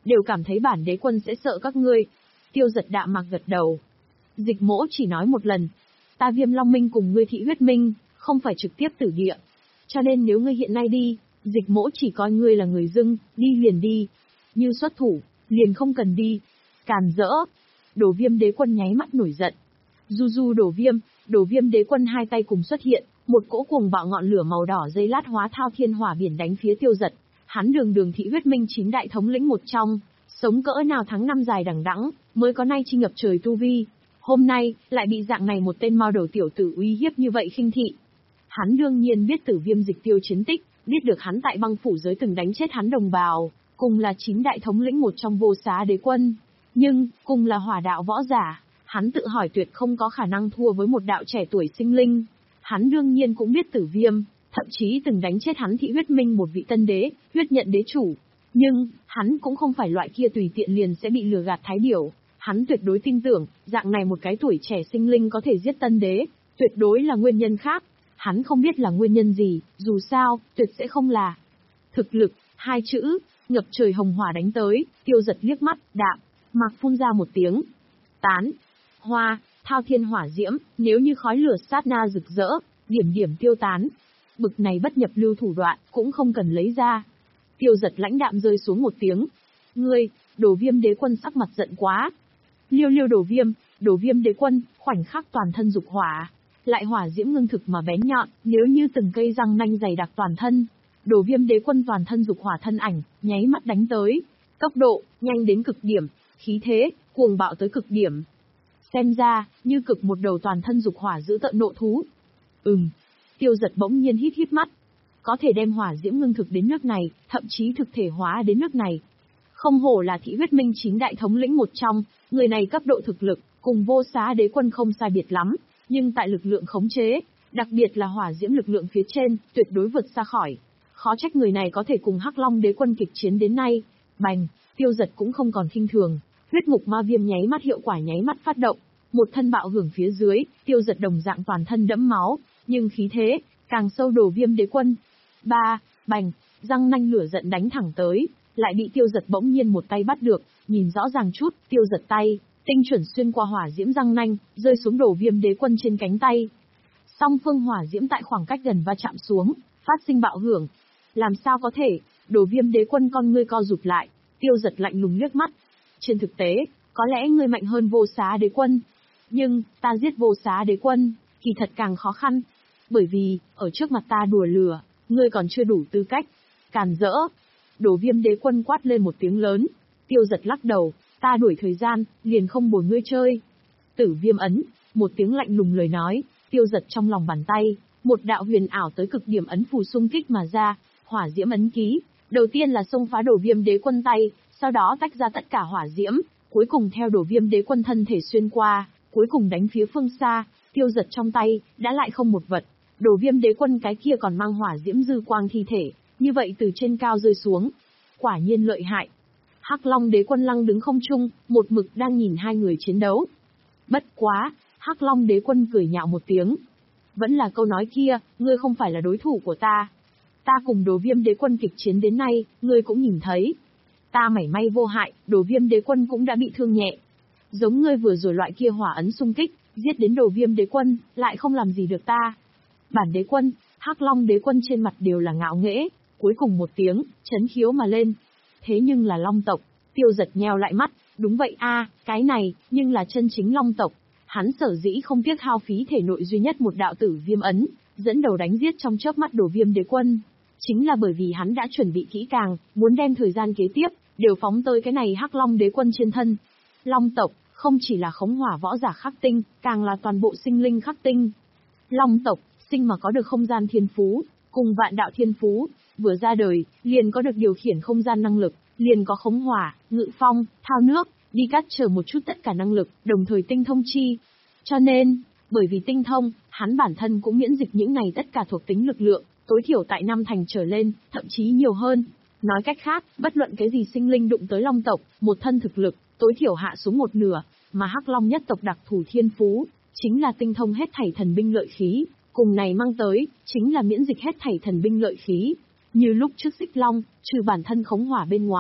đều cảm thấy bản đế quân sẽ sợ các ngươi. Tiêu Giật đạm mạc gật đầu. Dịch Mỗ chỉ nói một lần, ta Viêm Long Minh cùng ngươi Thị Huyết Minh, không phải trực tiếp tử địa. Cho nên nếu ngươi hiện nay đi, Dịch Mỗ chỉ coi ngươi là người dưng, đi liền đi. Như xuất thủ, liền không cần đi. Càn rỡ. Đồ Viêm đế quân nháy mắt nổi giận. Du du Đồ Viêm, Đồ Viêm đế quân hai tay cùng xuất hiện, một cỗ cuồng bạo ngọn lửa màu đỏ dây lát hóa thao thiên hỏa biển đánh phía Tiêu Giật. Hắn đường đường Thị Huyết Minh chín đại thống lĩnh một trong, sống cỡ nào tháng năm dài đằng đẵng, mới có nay chi ngập trời tu vi. Hôm nay, lại bị dạng này một tên mao đầu tiểu tử uy hiếp như vậy khinh thị. Hắn đương nhiên biết Tử Viêm Dịch Tiêu chiến tích, biết được hắn tại băng phủ giới từng đánh chết hắn đồng bào, cùng là chín đại thống lĩnh một trong Vô Xá đế quân. Nhưng, cùng là hỏa đạo võ giả, hắn tự hỏi tuyệt không có khả năng thua với một đạo trẻ tuổi sinh linh. Hắn đương nhiên cũng biết Tử Viêm, thậm chí từng đánh chết hắn Thị Huyết Minh một vị tân đế, huyết nhận đế chủ. Nhưng, hắn cũng không phải loại kia tùy tiện liền sẽ bị lừa gạt thái điểu. Hắn tuyệt đối tin tưởng, dạng này một cái tuổi trẻ sinh linh có thể giết tân đế, tuyệt đối là nguyên nhân khác. Hắn không biết là nguyên nhân gì, dù sao, tuyệt sẽ không là. Thực lực, hai chữ, ngập trời hồng hỏa đánh tới, Tiêu Giật liếc mắt, đạm, mạc phun ra một tiếng. Tán, hoa, thao thiên hỏa diễm, nếu như khói lửa sát na rực rỡ, điểm điểm tiêu tán. Bực này bất nhập lưu thủ đoạn, cũng không cần lấy ra. Tiêu Giật lãnh đạm rơi xuống một tiếng. Ngươi, Đồ Viêm đế quân sắc mặt giận quá. Liêu liêu Đồ Viêm, Đồ Viêm đế quân, khoảnh khắc toàn thân dục hỏa. Lại hỏa diễm ngưng thực mà bén nhọn, nếu như từng cây răng nanh dày đặc toàn thân. Đồ Viêm đế quân toàn thân dục hỏa thân ảnh, nháy mắt đánh tới. Tốc độ, nhanh đến cực điểm, khí thế, cuồng bạo tới cực điểm. Xem ra, như cực một đầu toàn thân dục hỏa giữ tợn nộ thú. Ừm, Tiêu Giật bỗng nhiên hít hít mắt. Có thể đem hỏa diễm ngưng thực đến nước này, thậm chí thực thể hóa đến nước này. Không hổ là Thị Huyết Minh chín đại thống lĩnh một trong, người này cấp độ thực lực, cùng Vô Xá đế quân không sai biệt lắm, nhưng tại lực lượng khống chế, đặc biệt là hỏa diễm lực lượng phía trên, tuyệt đối vượt xa khỏi. Khó trách người này có thể cùng Hắc Long đế quân kịch chiến đến nay. Bành, Tiêu Giật cũng không còn khinh thường, huyết ngục ma viêm nháy mắt hiệu quả nháy mắt phát động, một thân bạo hưởng phía dưới, Tiêu Giật đồng dạng toàn thân đẫm máu, nhưng khí thế càng sâu Đồ Viêm đế quân. Ba, bành, răng nanh lửa giận đánh thẳng tới, lại bị Tiêu Giật bỗng nhiên một tay bắt được, nhìn rõ ràng chút, Tiêu Giật tay tinh chuẩn xuyên qua hỏa diễm răng nanh, rơi xuống Đồ Viêm đế quân trên cánh tay. Song phương hỏa diễm tại khoảng cách gần va chạm xuống, phát sinh bạo hưởng. Làm sao có thể? Đồ Viêm đế quân con ngươi co rụt lại, Tiêu Giật lạnh lùng liếc mắt. Trên thực tế, có lẽ ngươi mạnh hơn Vô Xá đế quân, nhưng ta giết Vô Xá đế quân, kỳ thật càng khó khăn, bởi vì ở trước mặt ta đùa lừa, ngươi còn chưa đủ tư cách. Càn rỡ. Đồ Viêm đế quân quát lên một tiếng lớn. Tiêu Giật lắc đầu, ta đuổi thời gian, liền không bồi ngươi chơi. Tử Viêm ấn, một tiếng lạnh lùng lời nói, Tiêu Giật trong lòng bàn tay, một đạo huyền ảo tới cực điểm ấn phù xung kích mà ra, hỏa diễm ấn ký, đầu tiên là xông phá Đồ Viêm đế quân tay, sau đó tách ra tất cả hỏa diễm, cuối cùng theo Đồ Viêm đế quân thân thể xuyên qua, cuối cùng đánh phía phương xa. Tiêu Giật trong tay đã lại không một vật, Đồ Viêm đế quân cái kia còn mang hỏa diễm dư quang thi thể, như vậy từ trên cao rơi xuống. Quả nhiên lợi hại. Hắc Long đế quân lăng đứng không trung, một mực đang nhìn hai người chiến đấu. Bất quá, Hắc Long đế quân cười nhạo một tiếng. Vẫn là câu nói kia, ngươi không phải là đối thủ của ta. Ta cùng Đồ Viêm đế quân kịch chiến đến nay, ngươi cũng nhìn thấy. Ta mảy may vô hại, Đồ Viêm đế quân cũng đã bị thương nhẹ. Giống ngươi vừa rồi loại kia hỏa ấn xung kích, giết đến Đồ Viêm đế quân, lại không làm gì được ta. Bản đế quân, Hắc Long đế quân trên mặt đều là ngạo nghễ, cuối cùng một tiếng, chấn khiếu mà lên. Thế nhưng là Long tộc, Tiêu Giật nheo lại mắt, đúng vậy a, cái này, nhưng là chân chính Long tộc. Hắn sở dĩ không tiếc hao phí thể nội duy nhất một đạo tử viêm ấn, dẫn đầu đánh giết trong chớp mắt Đồ Viêm đế quân. Chính là bởi vì hắn đã chuẩn bị kỹ càng, muốn đem thời gian kế tiếp, đều phóng tới cái này Hắc Long đế quân trên thân. Long tộc, không chỉ là khống hỏa võ giả khắc tinh, càng là toàn bộ sinh linh khắc tinh. Long tộc, sinh mà có được không gian thiên phú, cùng vạn đạo thiên phú, vừa ra đời, liền có được điều khiển không gian năng lực, liền có khống hỏa, ngự phong, thao nước, đi cắt chờ một chút tất cả năng lực, đồng thời tinh thông chi. Cho nên, bởi vì tinh thông, hắn bản thân cũng miễn dịch những này tất cả thuộc tính lực lượng, tối thiểu tại năm thành trở lên, thậm chí nhiều hơn. Nói cách khác, bất luận cái gì sinh linh đụng tới Long tộc, một thân thực lực, tối thiểu hạ xuống một nửa, mà Hắc Long nhất tộc đặc thù thiên phú, chính là tinh thông hết thảy thần binh lợi khí, cùng này mang tới, chính là miễn dịch hết thảy thần binh lợi khí. Như lúc trước Xích Long, trừ bản thân khống hỏa bên ngoài,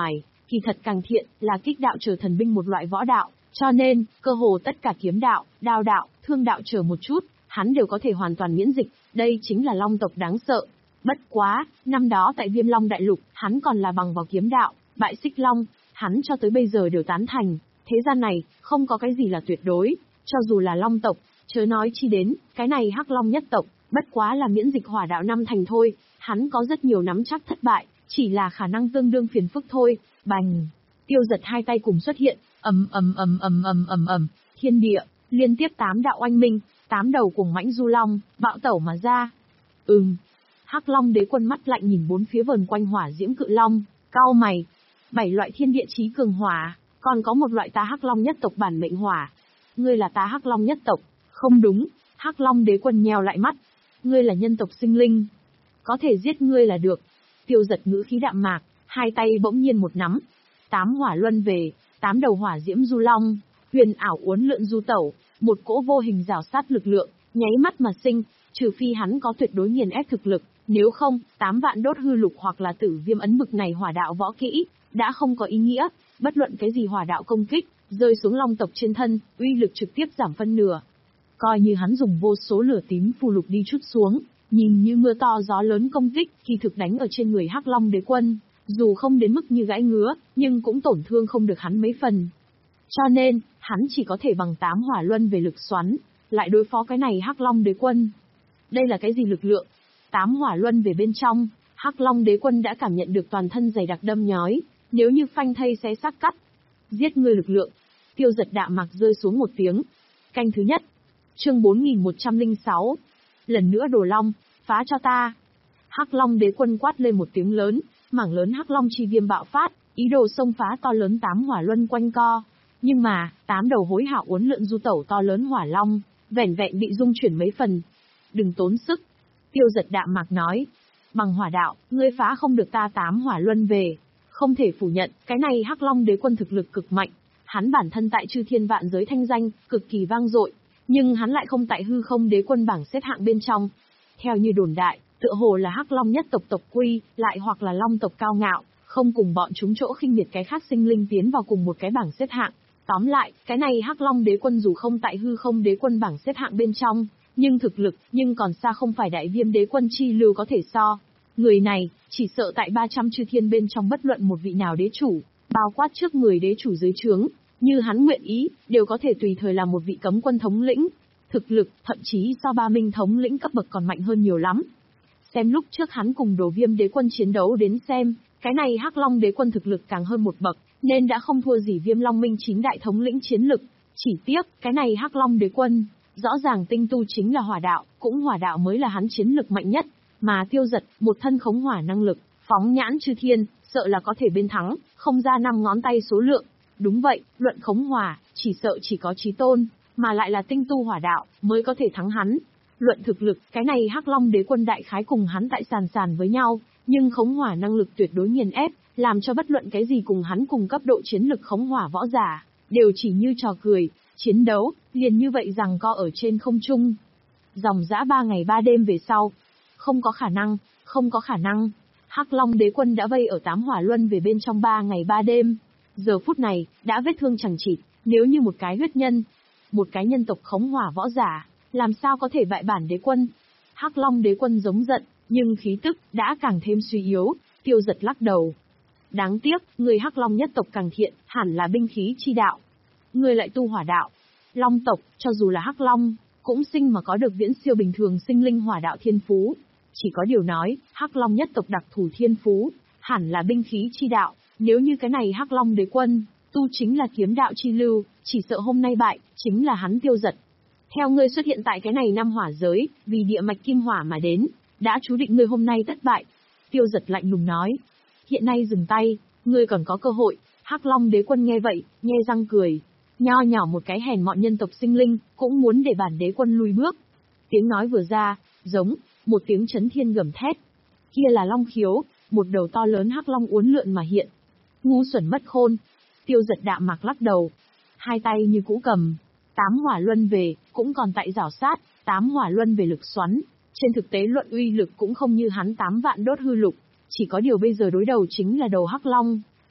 kỳ thật càng thiện là kích đạo trở thần binh một loại võ đạo, cho nên, cơ hồ tất cả kiếm đạo, đao đạo, thương đạo trở một chút, hắn đều có thể hoàn toàn miễn dịch, đây chính là Long tộc đáng sợ. Bất quá, năm đó tại Viêm Long Đại Lục, hắn còn là bằng vào kiếm đạo, bại Xích Long, hắn cho tới bây giờ đều tán thành, thế gian này, không có cái gì là tuyệt đối, cho dù là Long tộc, chớ nói chi đến, cái này Hắc Long nhất tộc, bất quá là miễn dịch hỏa đạo năm thành thôi, hắn có rất nhiều nắm chắc thất bại, chỉ là khả năng tương đương phiền phức thôi. Bành! Tiêu Giật hai tay cùng xuất hiện, ầm ầm ầm ầm ầm ầm ầm, thiên địa, liên tiếp tám đạo oanh minh, tám đầu cuồng mãnh du long, bạo tẩu mà ra. Ừm. Hắc Long Đế Quân mắt lạnh nhìn bốn phía vờn quanh hỏa diễm cự long, cau mày. Bảy loại thiên địa chí cường hỏa, còn có một loại ta Hắc Long nhất tộc bản mệnh hỏa. Ngươi là ta Hắc Long nhất tộc? Không đúng. Hắc Long Đế Quân nheo lại mắt. Ngươi là nhân tộc sinh linh, có thể giết ngươi là được. Tiêu Giật ngữ khí đạm mạc, hai tay bỗng nhiên một nắm, tám hỏa luân về, tám đầu hỏa diễm du long, huyền ảo uốn lượn du tẩu, một cỗ vô hình rào sát lực lượng, nháy mắt mà sinh, trừ phi hắn có tuyệt đối nghiền ép thực lực, nếu không, tám vạn đốt hư lục hoặc là tử viêm ấn bực này hỏa đạo võ kỹ, đã không có ý nghĩa, bất luận cái gì hỏa đạo công kích, rơi xuống long tộc trên thân, uy lực trực tiếp giảm phân nửa. Coi như hắn dùng vô số lửa tím phù lục đi chút xuống, nhìn như mưa to gió lớn công kích, kỳ thực đánh ở trên người Hắc Long Đế Quân, dù không đến mức như gãy ngứa, nhưng cũng tổn thương không được hắn mấy phần. Cho nên, hắn chỉ có thể bằng tám hỏa luân về lực xoắn, lại đối phó cái này Hắc Long Đế Quân. Đây là cái gì lực lượng? Tám hỏa luân về bên trong, Hắc Long Đế Quân đã cảm nhận được toàn thân dày đặc đâm nhói, nếu như phanh thây xé xác cắt. Giết ngươi lực lượng. Tiêu Giật đạm mạc rơi xuống một tiếng. Canh thứ nhất. Chương bốn nghìn một trăm lẻ sáu. Lần nữa Đồ Long, phá cho ta. Hắc Long Đế Quân quát lên một tiếng lớn, mảng lớn Hắc Long chi viêm bạo phát, ý đồ xông phá to lớn tám hỏa luân quanh co. Nhưng mà, tám đầu hối hạo uốn lượn du tẩu to lớn hỏa long, vẻn vẹn bị dung chuyển mấy phần. Đừng tốn sức. Tiêu Giật đạm mạc nói. Bằng hỏa đạo, ngươi phá không được ta tám hỏa luân về. Không thể phủ nhận, cái này Hắc Long Đế Quân thực lực cực mạnh. Hắn bản thân tại chư thiên vạn giới thanh danh, cực kỳ vang dội. Nhưng hắn lại không tại hư không đế quân bảng xếp hạng bên trong. Theo như đồn đại, tựa hồ là Hắc Long nhất tộc tộc quy, lại hoặc là Long tộc cao ngạo, không cùng bọn chúng chỗ khinh miệt cái khác sinh linh tiến vào cùng một cái bảng xếp hạng. Tóm lại, cái này Hắc Long Đế Quân dù không tại hư không đế quân bảng xếp hạng bên trong, nhưng thực lực, nhưng còn xa không phải Đại Viêm Đế Quân chi lưu có thể so. Người này, chỉ sợ tại ba trăm chư thiên bên trong bất luận một vị nào đế chủ, bao quát trước mười đế chủ dưới trướng, như hắn nguyện ý, đều có thể tùy thời làm một vị cấm quân thống lĩnh. Thực lực, thậm chí so ba minh thống lĩnh cấp bậc còn mạnh hơn nhiều lắm. Xem lúc trước hắn cùng Đồ Viêm Đế Quân chiến đấu đến xem, cái này Hắc Long Đế Quân thực lực càng hơn một bậc, nên đã không thua gì Viêm Long Minh chín đại thống lĩnh chiến lực. Chỉ tiếc, cái này Hắc Long Đế Quân, rõ ràng tinh tu chính là hỏa đạo, cũng hỏa đạo mới là hắn chiến lực mạnh nhất, mà Tiêu Giật, một thân khống hỏa năng lực, phóng nhãn chư thiên, sợ là có thể bên thắng, không ra năm ngón tay số lượng. Đúng vậy, luận khống hỏa, chỉ sợ chỉ có Chí Tôn, mà lại là tinh tu hỏa đạo, mới có thể thắng hắn. Luận thực lực, cái này Hắc Long Đế Quân đại khái cùng hắn tại sàn sàn với nhau, nhưng khống hỏa năng lực tuyệt đối nghiền ép, làm cho bất luận cái gì cùng hắn cùng cấp độ chiến lực khống hỏa võ giả, đều chỉ như trò cười, chiến đấu, liền như vậy rằng co ở trên không trung. Dòng dã ba ngày ba đêm về sau, không có khả năng, không có khả năng, Hắc Long Đế Quân đã vây ở tám hỏa luân về bên trong ba ngày ba đêm. Giờ phút này, đã vết thương chẳng chịt, nếu như một cái huyết nhân, một cái nhân tộc khống hỏa võ giả, làm sao có thể bại bản đế quân. Hắc Long Đế Quân giống giận, nhưng khí tức đã càng thêm suy yếu. Tiêu Giật lắc đầu. Đáng tiếc, người Hắc Long nhất tộc càng thiện, hẳn là binh khí chi đạo. Người lại tu hỏa đạo. Long tộc, cho dù là Hắc Long, cũng sinh mà có được viễn siêu bình thường sinh linh hỏa đạo thiên phú. Chỉ có điều nói, Hắc Long nhất tộc đặc thù thiên phú, hẳn là binh khí chi đạo. Nếu như cái này Hắc Long Đế Quân, tu chính là kiếm đạo chi lưu, chỉ sợ hôm nay bại, chính là hắn Tiêu Giật. Theo ngươi xuất hiện tại cái này năm hỏa giới, vì địa mạch kim hỏa mà đến, đã chú định ngươi hôm nay thất bại. Tiêu Giật lạnh lùng nói. Hiện nay dừng tay, ngươi còn có cơ hội. Hắc Long Đế Quân nghe vậy, nhe răng cười. Nho nhỏ một cái hèn mọn nhân tộc sinh linh, cũng muốn để bản đế quân lùi bước. Tiếng nói vừa ra, giống, một tiếng chấn thiên gầm thét. Kia là Long Khiếu, một đầu to lớn Hắc Long uốn lượn mà hiện. Ngu xuẩn mất khôn. Tiêu Giật đạm mạc lắc đầu. Hai tay như cũ cầm. Tám hỏa luân về, cũng còn tại rảo sát, tám hỏa luân về lực xoắn. Trên thực tế luận uy lực cũng không như hắn tám vạn đốt hư lục. Chỉ có điều bây giờ đối đầu chính là đầu Hắc Long.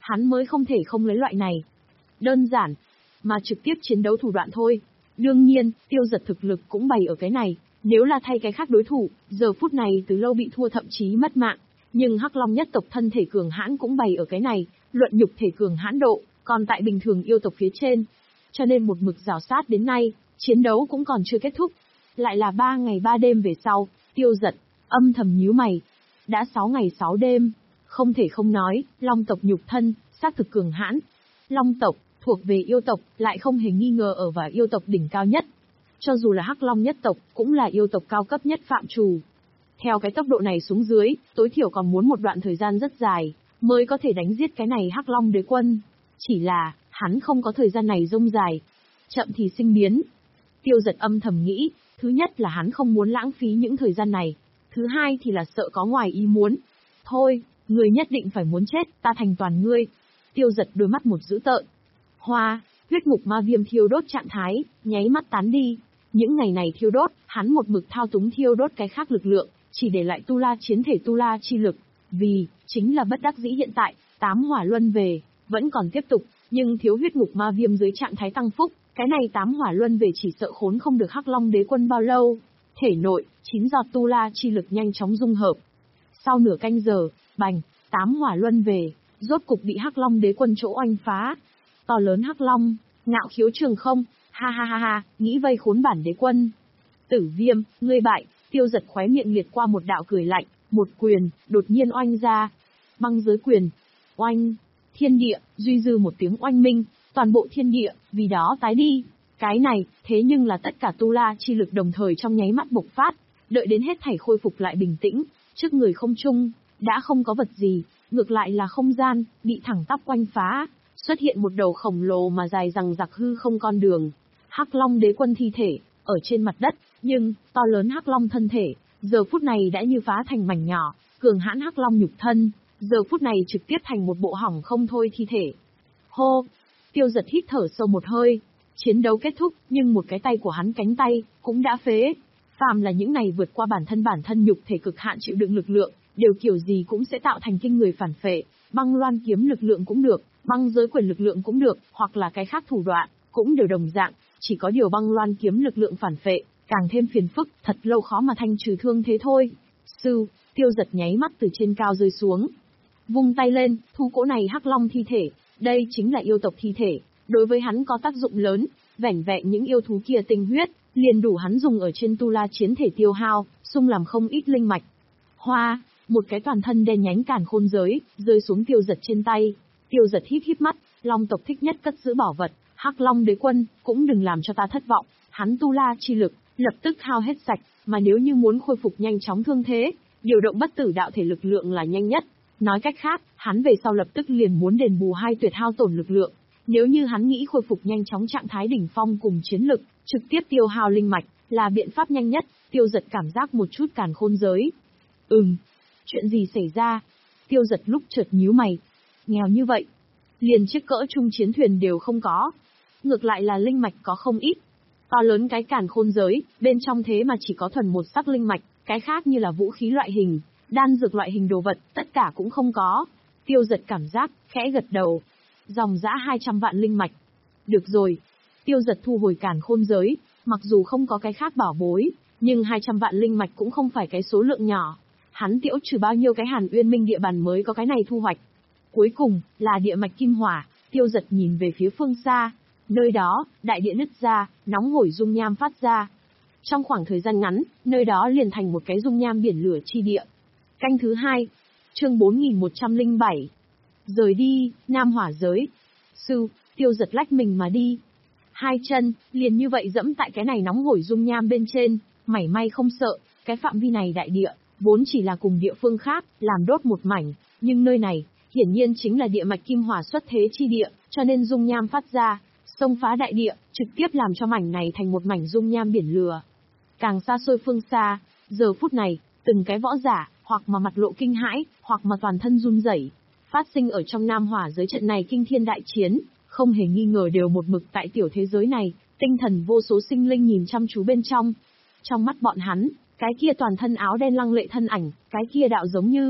hắn mới không thể không lấy loại này. Đơn giản, mà trực tiếp chiến đấu thủ đoạn thôi. Đương nhiên, Tiêu Giật thực lực cũng bày ở cái này, nếu là thay cái khác đối thủ, giờ phút này từ lâu bị thua thậm chí mất mạng. Nhưng Hắc Long nhất tộc thân thể cường hãn cũng bày ở cái này, luận nhục thể cường hãn độ, còn tại bình thường yêu tộc phía trên. Cho nên một mực rào sát đến nay, chiến đấu cũng còn chưa kết thúc. Lại là ba ngày ba đêm về sau, Tiêu Giật âm thầm nhíu mày. Đã sáu ngày sáu đêm, không thể không nói, Long tộc nhục thân, xác thực cường hãn. Long tộc, thuộc về yêu tộc, lại không hề nghi ngờ ở vào yêu tộc đỉnh cao nhất. Cho dù là Hắc Long nhất tộc, cũng là yêu tộc cao cấp nhất phạm trù. Theo cái tốc độ này xuống dưới, tối thiểu còn muốn một đoạn thời gian rất dài, mới có thể đánh giết cái này Hắc Long đế quân. Chỉ là, hắn không có thời gian này rông dài. Chậm thì sinh biến. Tiêu Giật âm thầm nghĩ, thứ nhất là hắn không muốn lãng phí những thời gian này. Thứ hai thì là sợ có ngoài ý muốn. Thôi, người nhất định phải muốn chết, ta thành toàn ngươi. Tiêu Giật đôi mắt một dữ tợn. Hoa, huyết ngục ma viêm thiêu đốt trạng thái, nháy mắt tán đi. Những ngày này thiêu đốt, hắn một mực thao túng thiêu đốt cái khác lực lượng, chỉ để lại tu la chiến thể tu la chi lực. Vì, chính là bất đắc dĩ hiện tại, tám hỏa luân về, vẫn còn tiếp tục, nhưng thiếu huyết ngục ma viêm dưới trạng thái tăng phúc, cái này tám hỏa luân về chỉ sợ khốn không được Hắc Long đế quân bao lâu. Thể nội, chín giọt tu la chi lực nhanh chóng dung hợp. Sau nửa canh giờ, bành, tám hỏa luân về, rốt cục bị Hắc Long đế quân chỗ oanh phá. To lớn Hắc Long, ngạo khiếu trường không, ha ha ha ha, nghĩ vây khốn bản đế quân. Tử Viêm, ngươi bại. Tiêu Giật khóe miệng liệt qua một đạo cười lạnh, một quyền, đột nhiên oanh ra. Băng giới quyền, oanh, thiên địa, duy dư một tiếng oanh minh, toàn bộ thiên địa, vì đó tái đi. Cái này, thế nhưng là tất cả tu la chi lực đồng thời trong nháy mắt bộc phát, đợi đến hết thảy khôi phục lại bình tĩnh, trước người không trung, đã không có vật gì, ngược lại là không gian, bị thẳng tắp oanh phá, xuất hiện một đầu khổng lồ mà dài rằng giặc hư không con đường. Hắc Long đế quân thi thể, ở trên mặt đất, nhưng, to lớn Hắc Long thân thể, giờ phút này đã như phá thành mảnh nhỏ, cường hãn Hắc Long nhục thân, giờ phút này trực tiếp thành một bộ hỏng không thôi thi thể. Hô! Tiêu Giật hít thở sâu một hơi, chiến đấu kết thúc, nhưng một cái tay của hắn cánh tay, cũng đã phế. Phàm là những này vượt qua bản thân bản thân nhục thể cực hạn chịu đựng lực lượng, đều kiểu gì cũng sẽ tạo thành kinh người phản phệ, băng loan kiếm lực lượng cũng được, băng giới quyền lực lượng cũng được, hoặc là cái khác thủ đoạn, cũng đều đồng dạng, chỉ có điều băng loan kiếm lực lượng phản phệ, càng thêm phiền phức, thật lâu khó mà thanh trừ thương thế thôi. Sư, Tiêu Giật nháy mắt từ trên cao rơi xuống. Vung tay lên, thu cỗ này Hắc Long thi thể, đây chính là yêu tộc thi thể, đối với hắn có tác dụng lớn, vẻn vẹn những yêu thú kia tinh huyết, liền đủ hắn dùng ở trên tu la chiến thể tiêu hao, xung làm không ít linh mạch. Hoa, một cái toàn thân đen nhánh càn khôn giới, rơi xuống Tiêu Giật trên tay. Tiêu Giật híp híp mắt, Long tộc thích nhất cất giữ bảo vật, Hắc Long đế quân, cũng đừng làm cho ta thất vọng, hắn tu la chi lực, lập tức hao hết sạch, mà nếu như muốn khôi phục nhanh chóng thương thế, điều động bất tử đạo thể lực lượng là nhanh nhất. Nói cách khác, hắn về sau lập tức liền muốn đền bù hai tuyệt hao tổn lực lượng. Nếu như hắn nghĩ khôi phục nhanh chóng trạng thái đỉnh phong cùng chiến lực, trực tiếp tiêu hao linh mạch, là biện pháp nhanh nhất. Tiêu Giật cảm giác một chút càn khôn giới. Ừm, chuyện gì xảy ra? Tiêu Giật lúc chợt nhíu mày. Nghèo như vậy, liền chiếc cỡ trung chiến thuyền đều không có. Ngược lại là linh mạch có không ít. To lớn cái càn khôn giới, bên trong thế mà chỉ có thuần một sắc linh mạch, cái khác như là vũ khí loại hình, đan dược loại hình đồ vật, tất cả cũng không có. Tiêu Giật cảm giác, khẽ gật đầu. Dòng dã hai trăm vạn linh mạch. Được rồi. Tiêu Giật thu hồi càn khôn giới, mặc dù không có cái khác bảo bối, nhưng hai trăm vạn linh mạch cũng không phải cái số lượng nhỏ. Hắn tiễu trừ bao nhiêu cái Hàn Uyên Minh địa bàn mới có cái này thu hoạch. Cuối cùng, là địa mạch kim hỏa. Tiêu Giật nhìn về phía phương xa. Nơi đó, đại địa nứt ra, nóng hổi dung nham phát ra. Trong khoảng thời gian ngắn, nơi đó liền thành một cái dung nham biển lửa chi địa. Canh thứ hai, chương bốn nghìn một trăm lẻ bảy. Rời đi, Nam Hỏa giới. Sư, Tiêu Giật lách mình mà đi. Hai chân, liền như vậy dẫm tại cái này nóng hổi dung nham bên trên, mảy may không sợ, cái phạm vi này đại địa, vốn chỉ là cùng địa phương khác, làm đốt một mảnh, nhưng nơi này, hiển nhiên chính là địa mạch kim hỏa xuất thế chi địa, cho nên dung nham phát ra, xông phá đại địa, trực tiếp làm cho mảnh này thành một mảnh dung nham biển lửa. Càng xa xôi phương xa, giờ phút này, từng cái võ giả, hoặc mà mặt lộ kinh hãi, hoặc mà toàn thân run rẩy, phát sinh ở trong Nam Hỏa giới trận này kinh thiên đại chiến, không hề nghi ngờ đều một mực tại tiểu thế giới này, tinh thần vô số sinh linh nhìn chăm chú bên trong. Trong mắt bọn hắn, cái kia toàn thân áo đen lăng lệ thân ảnh, cái kia đạo giống như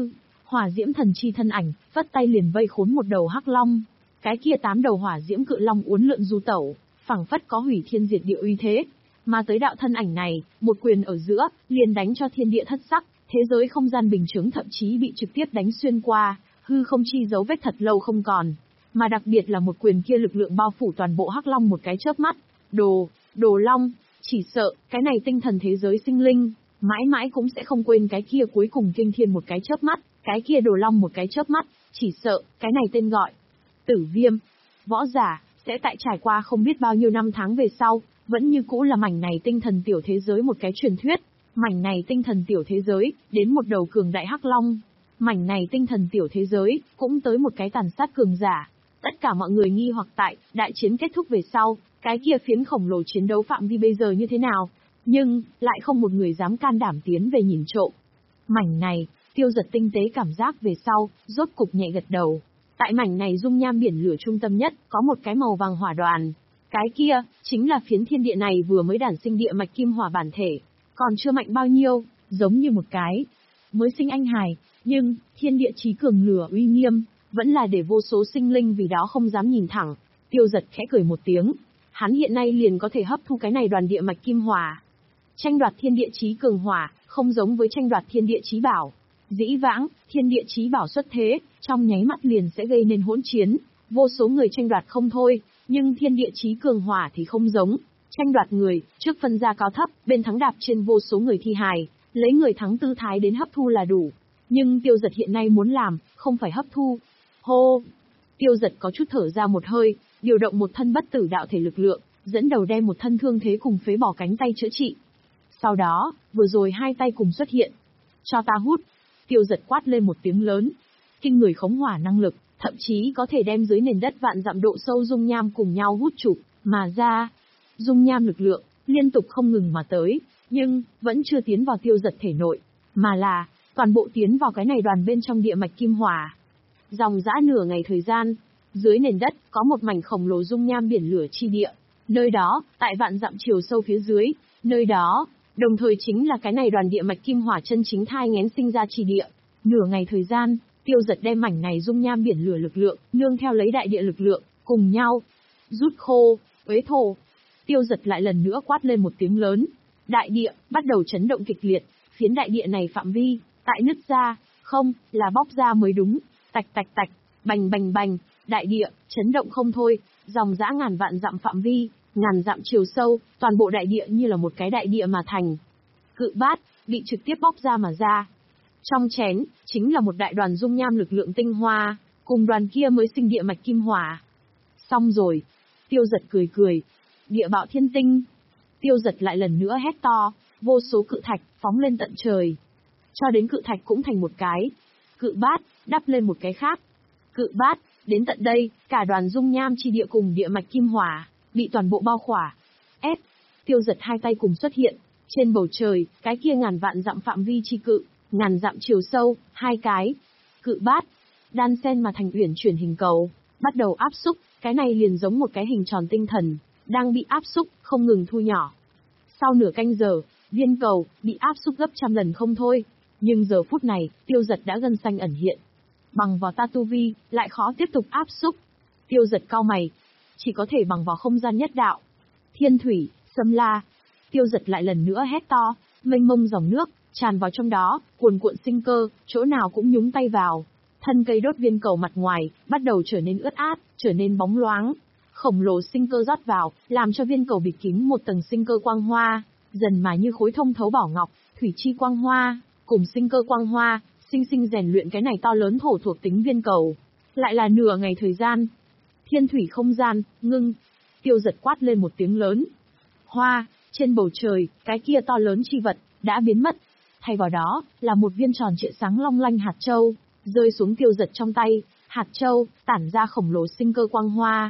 Hỏa diễm thần chi thân ảnh, phất tay liền vây khốn một đầu hắc long. Cái kia tám đầu hỏa diễm cự long uốn lượn du tẩu, phảng phất có hủy thiên diệt địa uy thế. Mà tới đạo thân ảnh này, một quyền ở giữa, liền đánh cho thiên địa thất sắc, thế giới không gian bình chứng thậm chí bị trực tiếp đánh xuyên qua, hư không chi dấu vết thật lâu không còn. Mà đặc biệt là một quyền kia lực lượng bao phủ toàn bộ hắc long một cái chớp mắt. Đồ, đồ long, chỉ sợ, cái này tinh thần thế giới sinh linh, mãi mãi cũng sẽ không quên cái kia cuối cùng kinh thiên một cái chớp mắt, cái kia đồ long một cái chớp mắt, chỉ sợ, cái này tên gọi. Tử viêm, võ giả, sẽ tại trải qua không biết bao nhiêu năm tháng về sau, vẫn như cũ là mảnh này tinh thần tiểu thế giới một cái truyền thuyết. Mảnh này tinh thần tiểu thế giới, đến một đầu cường đại hắc long. Mảnh này tinh thần tiểu thế giới, cũng tới một cái tàn sát cường giả. Tất cả mọi người nghi hoặc tại, đại chiến kết thúc về sau, cái kia phiến khổng lồ chiến đấu phạm vi bây giờ như thế nào. Nhưng, lại không một người dám can đảm tiến về nhìn trộm. Mảnh này, Tiêu Giật tinh tế cảm giác về sau, rốt cục nhẹ gật đầu. Tại mảnh này dung nham biển lửa trung tâm nhất, có một cái màu vàng hỏa đoàn. Cái kia, chính là phiến thiên địa này vừa mới đản sinh địa mạch kim hỏa bản thể. Còn chưa mạnh bao nhiêu, giống như một cái mới sinh anh hài, nhưng, thiên địa chí cường lửa uy nghiêm, vẫn là để vô số sinh linh vì đó không dám nhìn thẳng. Tiêu Giật khẽ cười một tiếng. Hắn hiện nay liền có thể hấp thu cái này đoàn địa mạch kim hỏa. Tranh đoạt thiên địa chí cường hỏa, không giống với tranh đoạt thiên địa chí bảo. Dĩ vãng, thiên địa chí bảo xuất thế, trong nháy mắt liền sẽ gây nên hỗn chiến, vô số người tranh đoạt không thôi, nhưng thiên địa chí cường hỏa thì không giống. Tranh đoạt người, trước phân ra cao thấp, bên thắng đạp trên vô số người thi hài, lấy người thắng tư thái đến hấp thu là đủ. Nhưng Tiêu Giật hiện nay muốn làm, không phải hấp thu. Hô! Tiêu Giật có chút thở ra một hơi, điều động một thân bất tử đạo thể lực lượng, dẫn đầu đem một thân thương thế cùng phế bỏ cánh tay chữa trị. Sau đó, vừa rồi hai tay cùng xuất hiện. Cho ta hút! Tiêu Giật quát lên một tiếng lớn. Kinh người khống hỏa năng lực, thậm chí có thể đem dưới nền đất vạn dặm độ sâu dung nham cùng nhau hút chụp mà ra. Dung nham lực lượng, liên tục không ngừng mà tới, nhưng, vẫn chưa tiến vào Tiêu Giật thể nội, mà là, toàn bộ tiến vào cái này đoàn bên trong địa mạch kim hỏa. Dòng dã nửa ngày thời gian, dưới nền đất, có một mảnh khổng lồ dung nham biển lửa chi địa. Nơi đó, tại vạn dặm chiều sâu phía dưới, nơi đó, đồng thời chính là cái này đoàn địa mạch kim hỏa chân chính thai nghén sinh ra chi địa. Nửa ngày thời gian, Tiêu Giật đem mảnh này dung nham biển lửa lực lượng, nương theo lấy đại địa lực lượng, cùng nhau, rút khô, uế thổ. Tiêu Giật lại lần nữa quát lên một tiếng lớn. Đại địa, bắt đầu chấn động kịch liệt, phiến đại địa này phạm vi, tại nứt ra, không, là bóc ra mới đúng, tạch tạch tạch, bành bành bành, đại địa, chấn động không thôi, dòng dã ngàn vạn dặm phạm vi, ngàn dặm chiều sâu, toàn bộ đại địa như là một cái đại địa mà thành. Cự bát, bị trực tiếp bóc ra mà ra. Trong chén, chính là một đại đoàn dung nham lực lượng tinh hoa, cùng đoàn kia mới sinh địa mạch kim hỏa. Xong rồi. Tiêu Giật cười cười. Địa bạo thiên tinh. Tiêu Giật lại lần nữa hét to, vô số cự thạch phóng lên tận trời. Cho đến cự thạch cũng thành một cái. Cự bát, đắp lên một cái khác. Cự bát, đến tận đây, cả đoàn dung nham chi địa cùng địa mạch kim hỏa, bị toàn bộ bao khỏa. Ép. Tiêu Giật hai tay cùng xuất hiện. Trên bầu trời, cái kia ngàn vạn dặm phạm vi chi cự, ngàn dặm chiều sâu, hai cái. Cự bát, đan sen mà thành uyển chuyển hình cầu, bắt đầu áp xúc, cái này liền giống một cái hình tròn tinh thần, đang bị áp xúc, không ngừng thu nhỏ. Sau nửa canh giờ, viên cầu, bị áp xúc gấp trăm lần không thôi. Nhưng giờ phút này, Tiêu Giật đã gân xanh ẩn hiện. Bằng vào ta tu vi, lại khó tiếp tục áp xúc. Tiêu Giật cau mày. Chỉ có thể bằng vào không gian nhất đạo. Thiên thủy, xâm la. Tiêu Giật lại lần nữa hét to, mênh mông dòng nước, tràn vào trong đó, cuồn cuộn sinh cơ, chỗ nào cũng nhúng tay vào. Thân cây đốt viên cầu mặt ngoài, bắt đầu trở nên ướt át, trở nên bóng loáng. Khổng lồ sinh cơ rót vào, làm cho viên cầu bịt kín một tầng sinh cơ quang hoa, dần mà như khối thông thấu bảo ngọc, thủy chi quang hoa, cùng sinh cơ quang hoa, sinh sinh rèn luyện cái này to lớn thổ thuộc tính viên cầu. Lại là nửa ngày thời gian. Thiên thủy không gian, ngưng. Tiêu Giật quát lên một tiếng lớn. Hoa, trên bầu trời, cái kia to lớn chi vật, đã biến mất. Thay vào đó, là một viên tròn trịa sáng long lanh hạt châu, rơi xuống Tiêu Giật trong tay. Hạt châu, tản ra khổng lồ sinh cơ quang hoa,